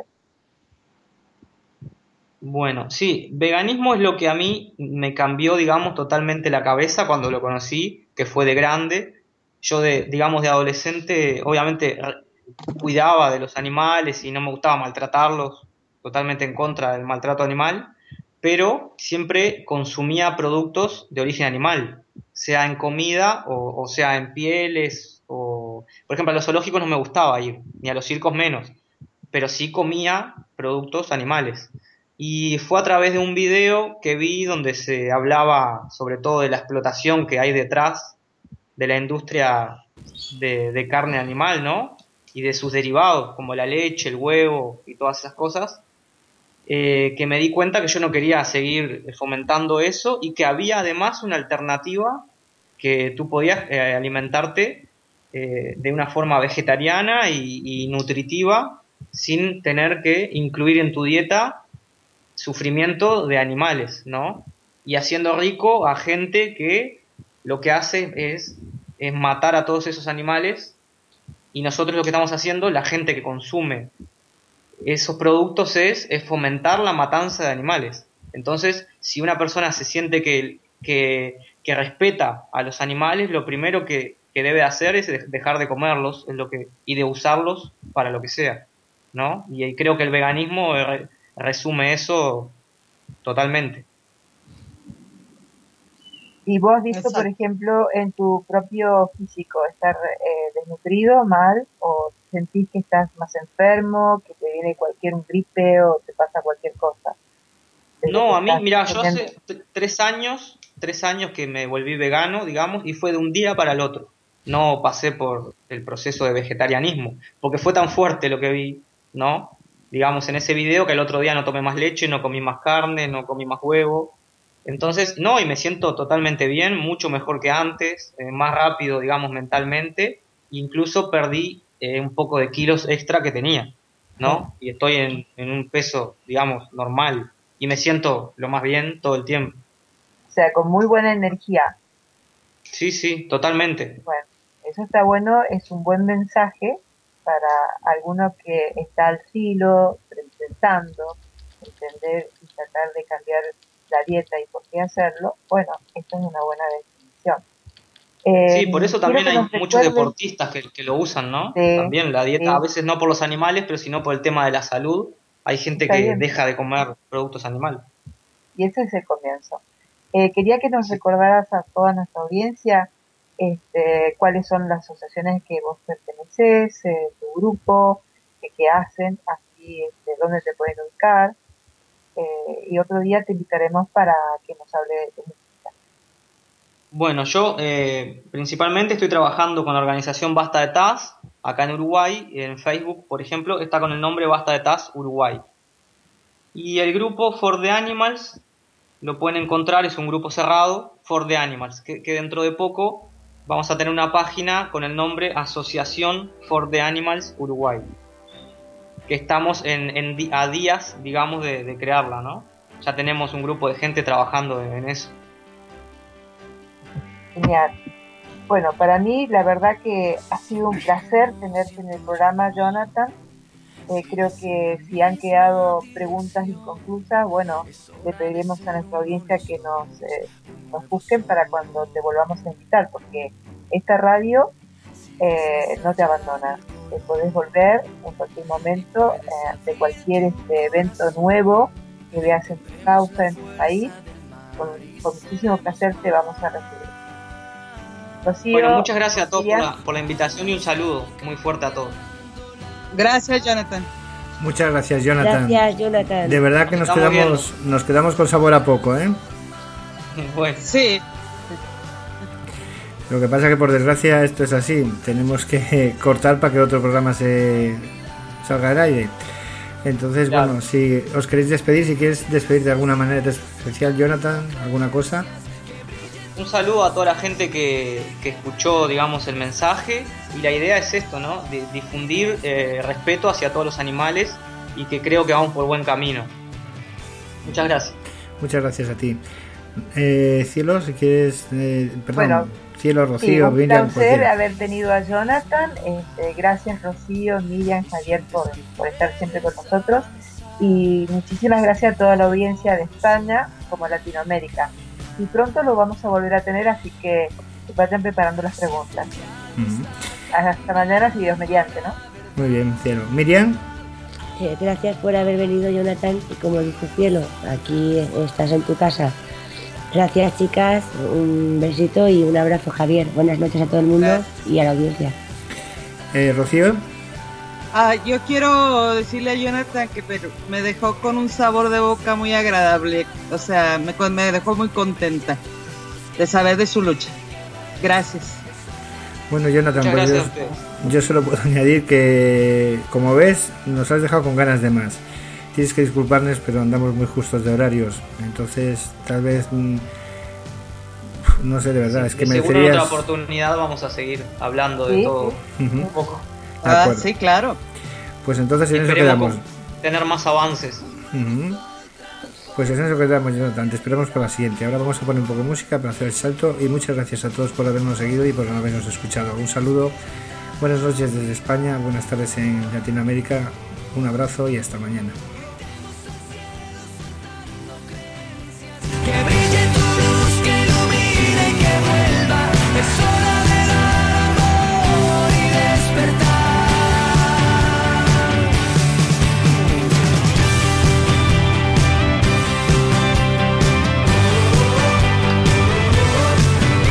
Bueno, sí, veganismo es lo que a mí me cambió, digamos, totalmente la cabeza cuando lo conocí, que fue de grande. Yo, de, digamos, de adolescente, obviamente re- cuidaba de los animales y no me gustaba maltratarlos, totalmente en contra del maltrato animal, pero siempre consumía productos de origen animal, sea en comida o, o sea en pieles, o, por ejemplo, a los zoológicos no me gustaba ir, ni a los circos menos, pero sí comía productos animales. Y fue a través de un video que vi donde se hablaba sobre todo de la explotación que hay detrás de la industria de, de carne animal, ¿no? Y de sus derivados, como la leche, el huevo y todas esas cosas, eh, que me di cuenta que yo no quería seguir fomentando eso y que había además una alternativa que tú podías eh, alimentarte eh, de una forma vegetariana y, y nutritiva sin tener que incluir en tu dieta sufrimiento de animales, ¿no? Y haciendo rico a gente que lo que hace es, es matar a todos esos animales y nosotros lo que estamos haciendo, la gente que consume esos productos es, es fomentar la matanza de animales. Entonces, si una persona se siente que, que, que respeta a los animales, lo primero que, que debe hacer es de- dejar de comerlos es lo que, y de usarlos para lo que sea, ¿no? Y, ahí creo que el veganismo eh, re- resume eso totalmente. ¿Y vos has visto, Exacto. por ejemplo, en tu propio físico estar eh, desnutrido, mal, o sentís que estás más enfermo, que te viene cualquier un gripe o te pasa cualquier cosa? Desde No, que a mí, estás mira, yo comiendo- hace t- tres años, tres años que me volví vegano, digamos, y fue de un día para el otro. No pasé por el proceso de vegetarianismo, porque fue tan fuerte lo que vi, ¿no? Digamos, en ese video que el otro día no tomé más leche, no comí más carne, no comí más huevo, Entonces, no, y me siento totalmente bien, mucho mejor que antes, eh, más rápido, digamos, mentalmente, incluso perdí eh, un poco de kilos extra que tenía, ¿no? Y estoy en, en un peso, digamos, normal, y me siento lo más bien todo el tiempo. O sea, con muy buena energía. Sí, sí, totalmente. Bueno, eso está bueno, es un buen mensaje para alguno que está al filo, intentando entender y tratar de cambiar la dieta y por qué hacerlo. Bueno, esto es una buena definición. Eh, sí, por eso también hay muchos recuerden... deportistas que, que lo usan, ¿no? Sí, también la dieta, sí. a veces no por los animales, pero sino por el tema de la salud. Hay gente Está que bien. deja de comer productos animales. Y ese es el comienzo. Eh, quería que nos recordaras a toda nuestra audiencia este, cuáles son las asociaciones que vos perteneces, eh, tu grupo, que, que hacen, así este, dónde te pueden ubicar. Eh, y otro día te invitaremos para que nos hable de tu música. Bueno, yo eh, principalmente estoy trabajando con la organización Basta de Taz, acá en Uruguay. En Facebook, por ejemplo, está con el nombre Basta de Taz Uruguay. Y el grupo For the Animals lo pueden encontrar, es un grupo cerrado, For the Animals, que, que dentro de poco vamos a tener una página con el nombre Asociación For the Animals Uruguay, que estamos en, en di- a días, digamos, de, de crearla, ¿no? Ya tenemos un grupo de gente trabajando en, en eso. Genial. Bueno, para mí la verdad que ha sido un placer tenerte en el programa, Jonathan. Eh, creo que si han quedado preguntas inconclusas, bueno, le pediremos a nuestra audiencia que nos, eh, nos busquen para cuando te volvamos a invitar, porque esta radio eh, no te abandona. Te podés volver en cualquier momento eh, de cualquier este, evento nuevo que veas en tu causa, en tu país. Con, con muchísimo placer te vamos a recibir. Rocío, Bueno, muchas gracias a todos por Miriam. la, por la invitación y un saludo muy fuerte a todos. Gracias, Jonathan. Muchas gracias, Jonathan. Gracias, Jonathan. De verdad que nos Estamos quedamos, nos quedamos con sabor a poco, ¿eh? Bueno, Sí, Lo que pasa es que por desgracia esto es así. Tenemos que cortar para que otro programa se salga al aire. Entonces, Claro. bueno, si os queréis despedir, si quieres despedir de alguna manera especial, Jonathan, alguna cosa. un saludo a toda la gente que, que escuchó, digamos, el mensaje, y la idea es esto, ¿no? De difundir eh, respeto hacia todos los animales, y que creo que vamos por buen camino. Muchas gracias. Muchas gracias a ti. Eh, Cielo, si quieres, eh, perdón, Bueno, Cielo, Sí, Rocío, un Miriam, placer cualquiera. haber tenido a Jonathan. Este, gracias Rocío, Miriam, Javier por, por estar siempre con nosotros. Y muchísimas gracias a toda la audiencia de España como Latinoamérica. Y pronto lo vamos a volver a tener, así que vayan preparando las preguntas. Ujú. Hasta mañana, si Dios mediante, ¿no? Muy bien, Cielo. Miriam, Eh, Gracias por haber venido, Jonathan. Y como dice Cielo, aquí estás en tu casa. Gracias, chicas. Un besito y un abrazo, Javier. Buenas noches a todo el mundo y a la audiencia. eh, Rocío, ah, yo quiero decirle a Jonathan que pero, me dejó con un sabor de boca muy agradable. O sea, me, con- me dejó muy contenta de saber de su lucha. Gracias. bueno, Jonathan, Muchas pues gracias yo, a ustedes. yo solo puedo añadir que, como ves, nos has dejado con ganas de más. Tienes que disculparnos, pero andamos muy justos de horarios. Entonces, tal vez, mm, no sé, de verdad, es que De me seguro en otra merecerías... oportunidad vamos a seguir hablando de Sí, todo Ujú. un poco. De Ah, acuerdo. sí, claro. Pues entonces en eso Esperemos quedamos. con- tener más avances. Ujú. Pues en eso quedamos, Jonathan. Te esperamos para la siguiente. Ahora vamos a poner un poco de música para hacer el salto. Y muchas gracias a todos por habernos seguido y por habernos escuchado. Un saludo, buenas noches desde España, buenas tardes en Latinoamérica. Un abrazo y hasta mañana.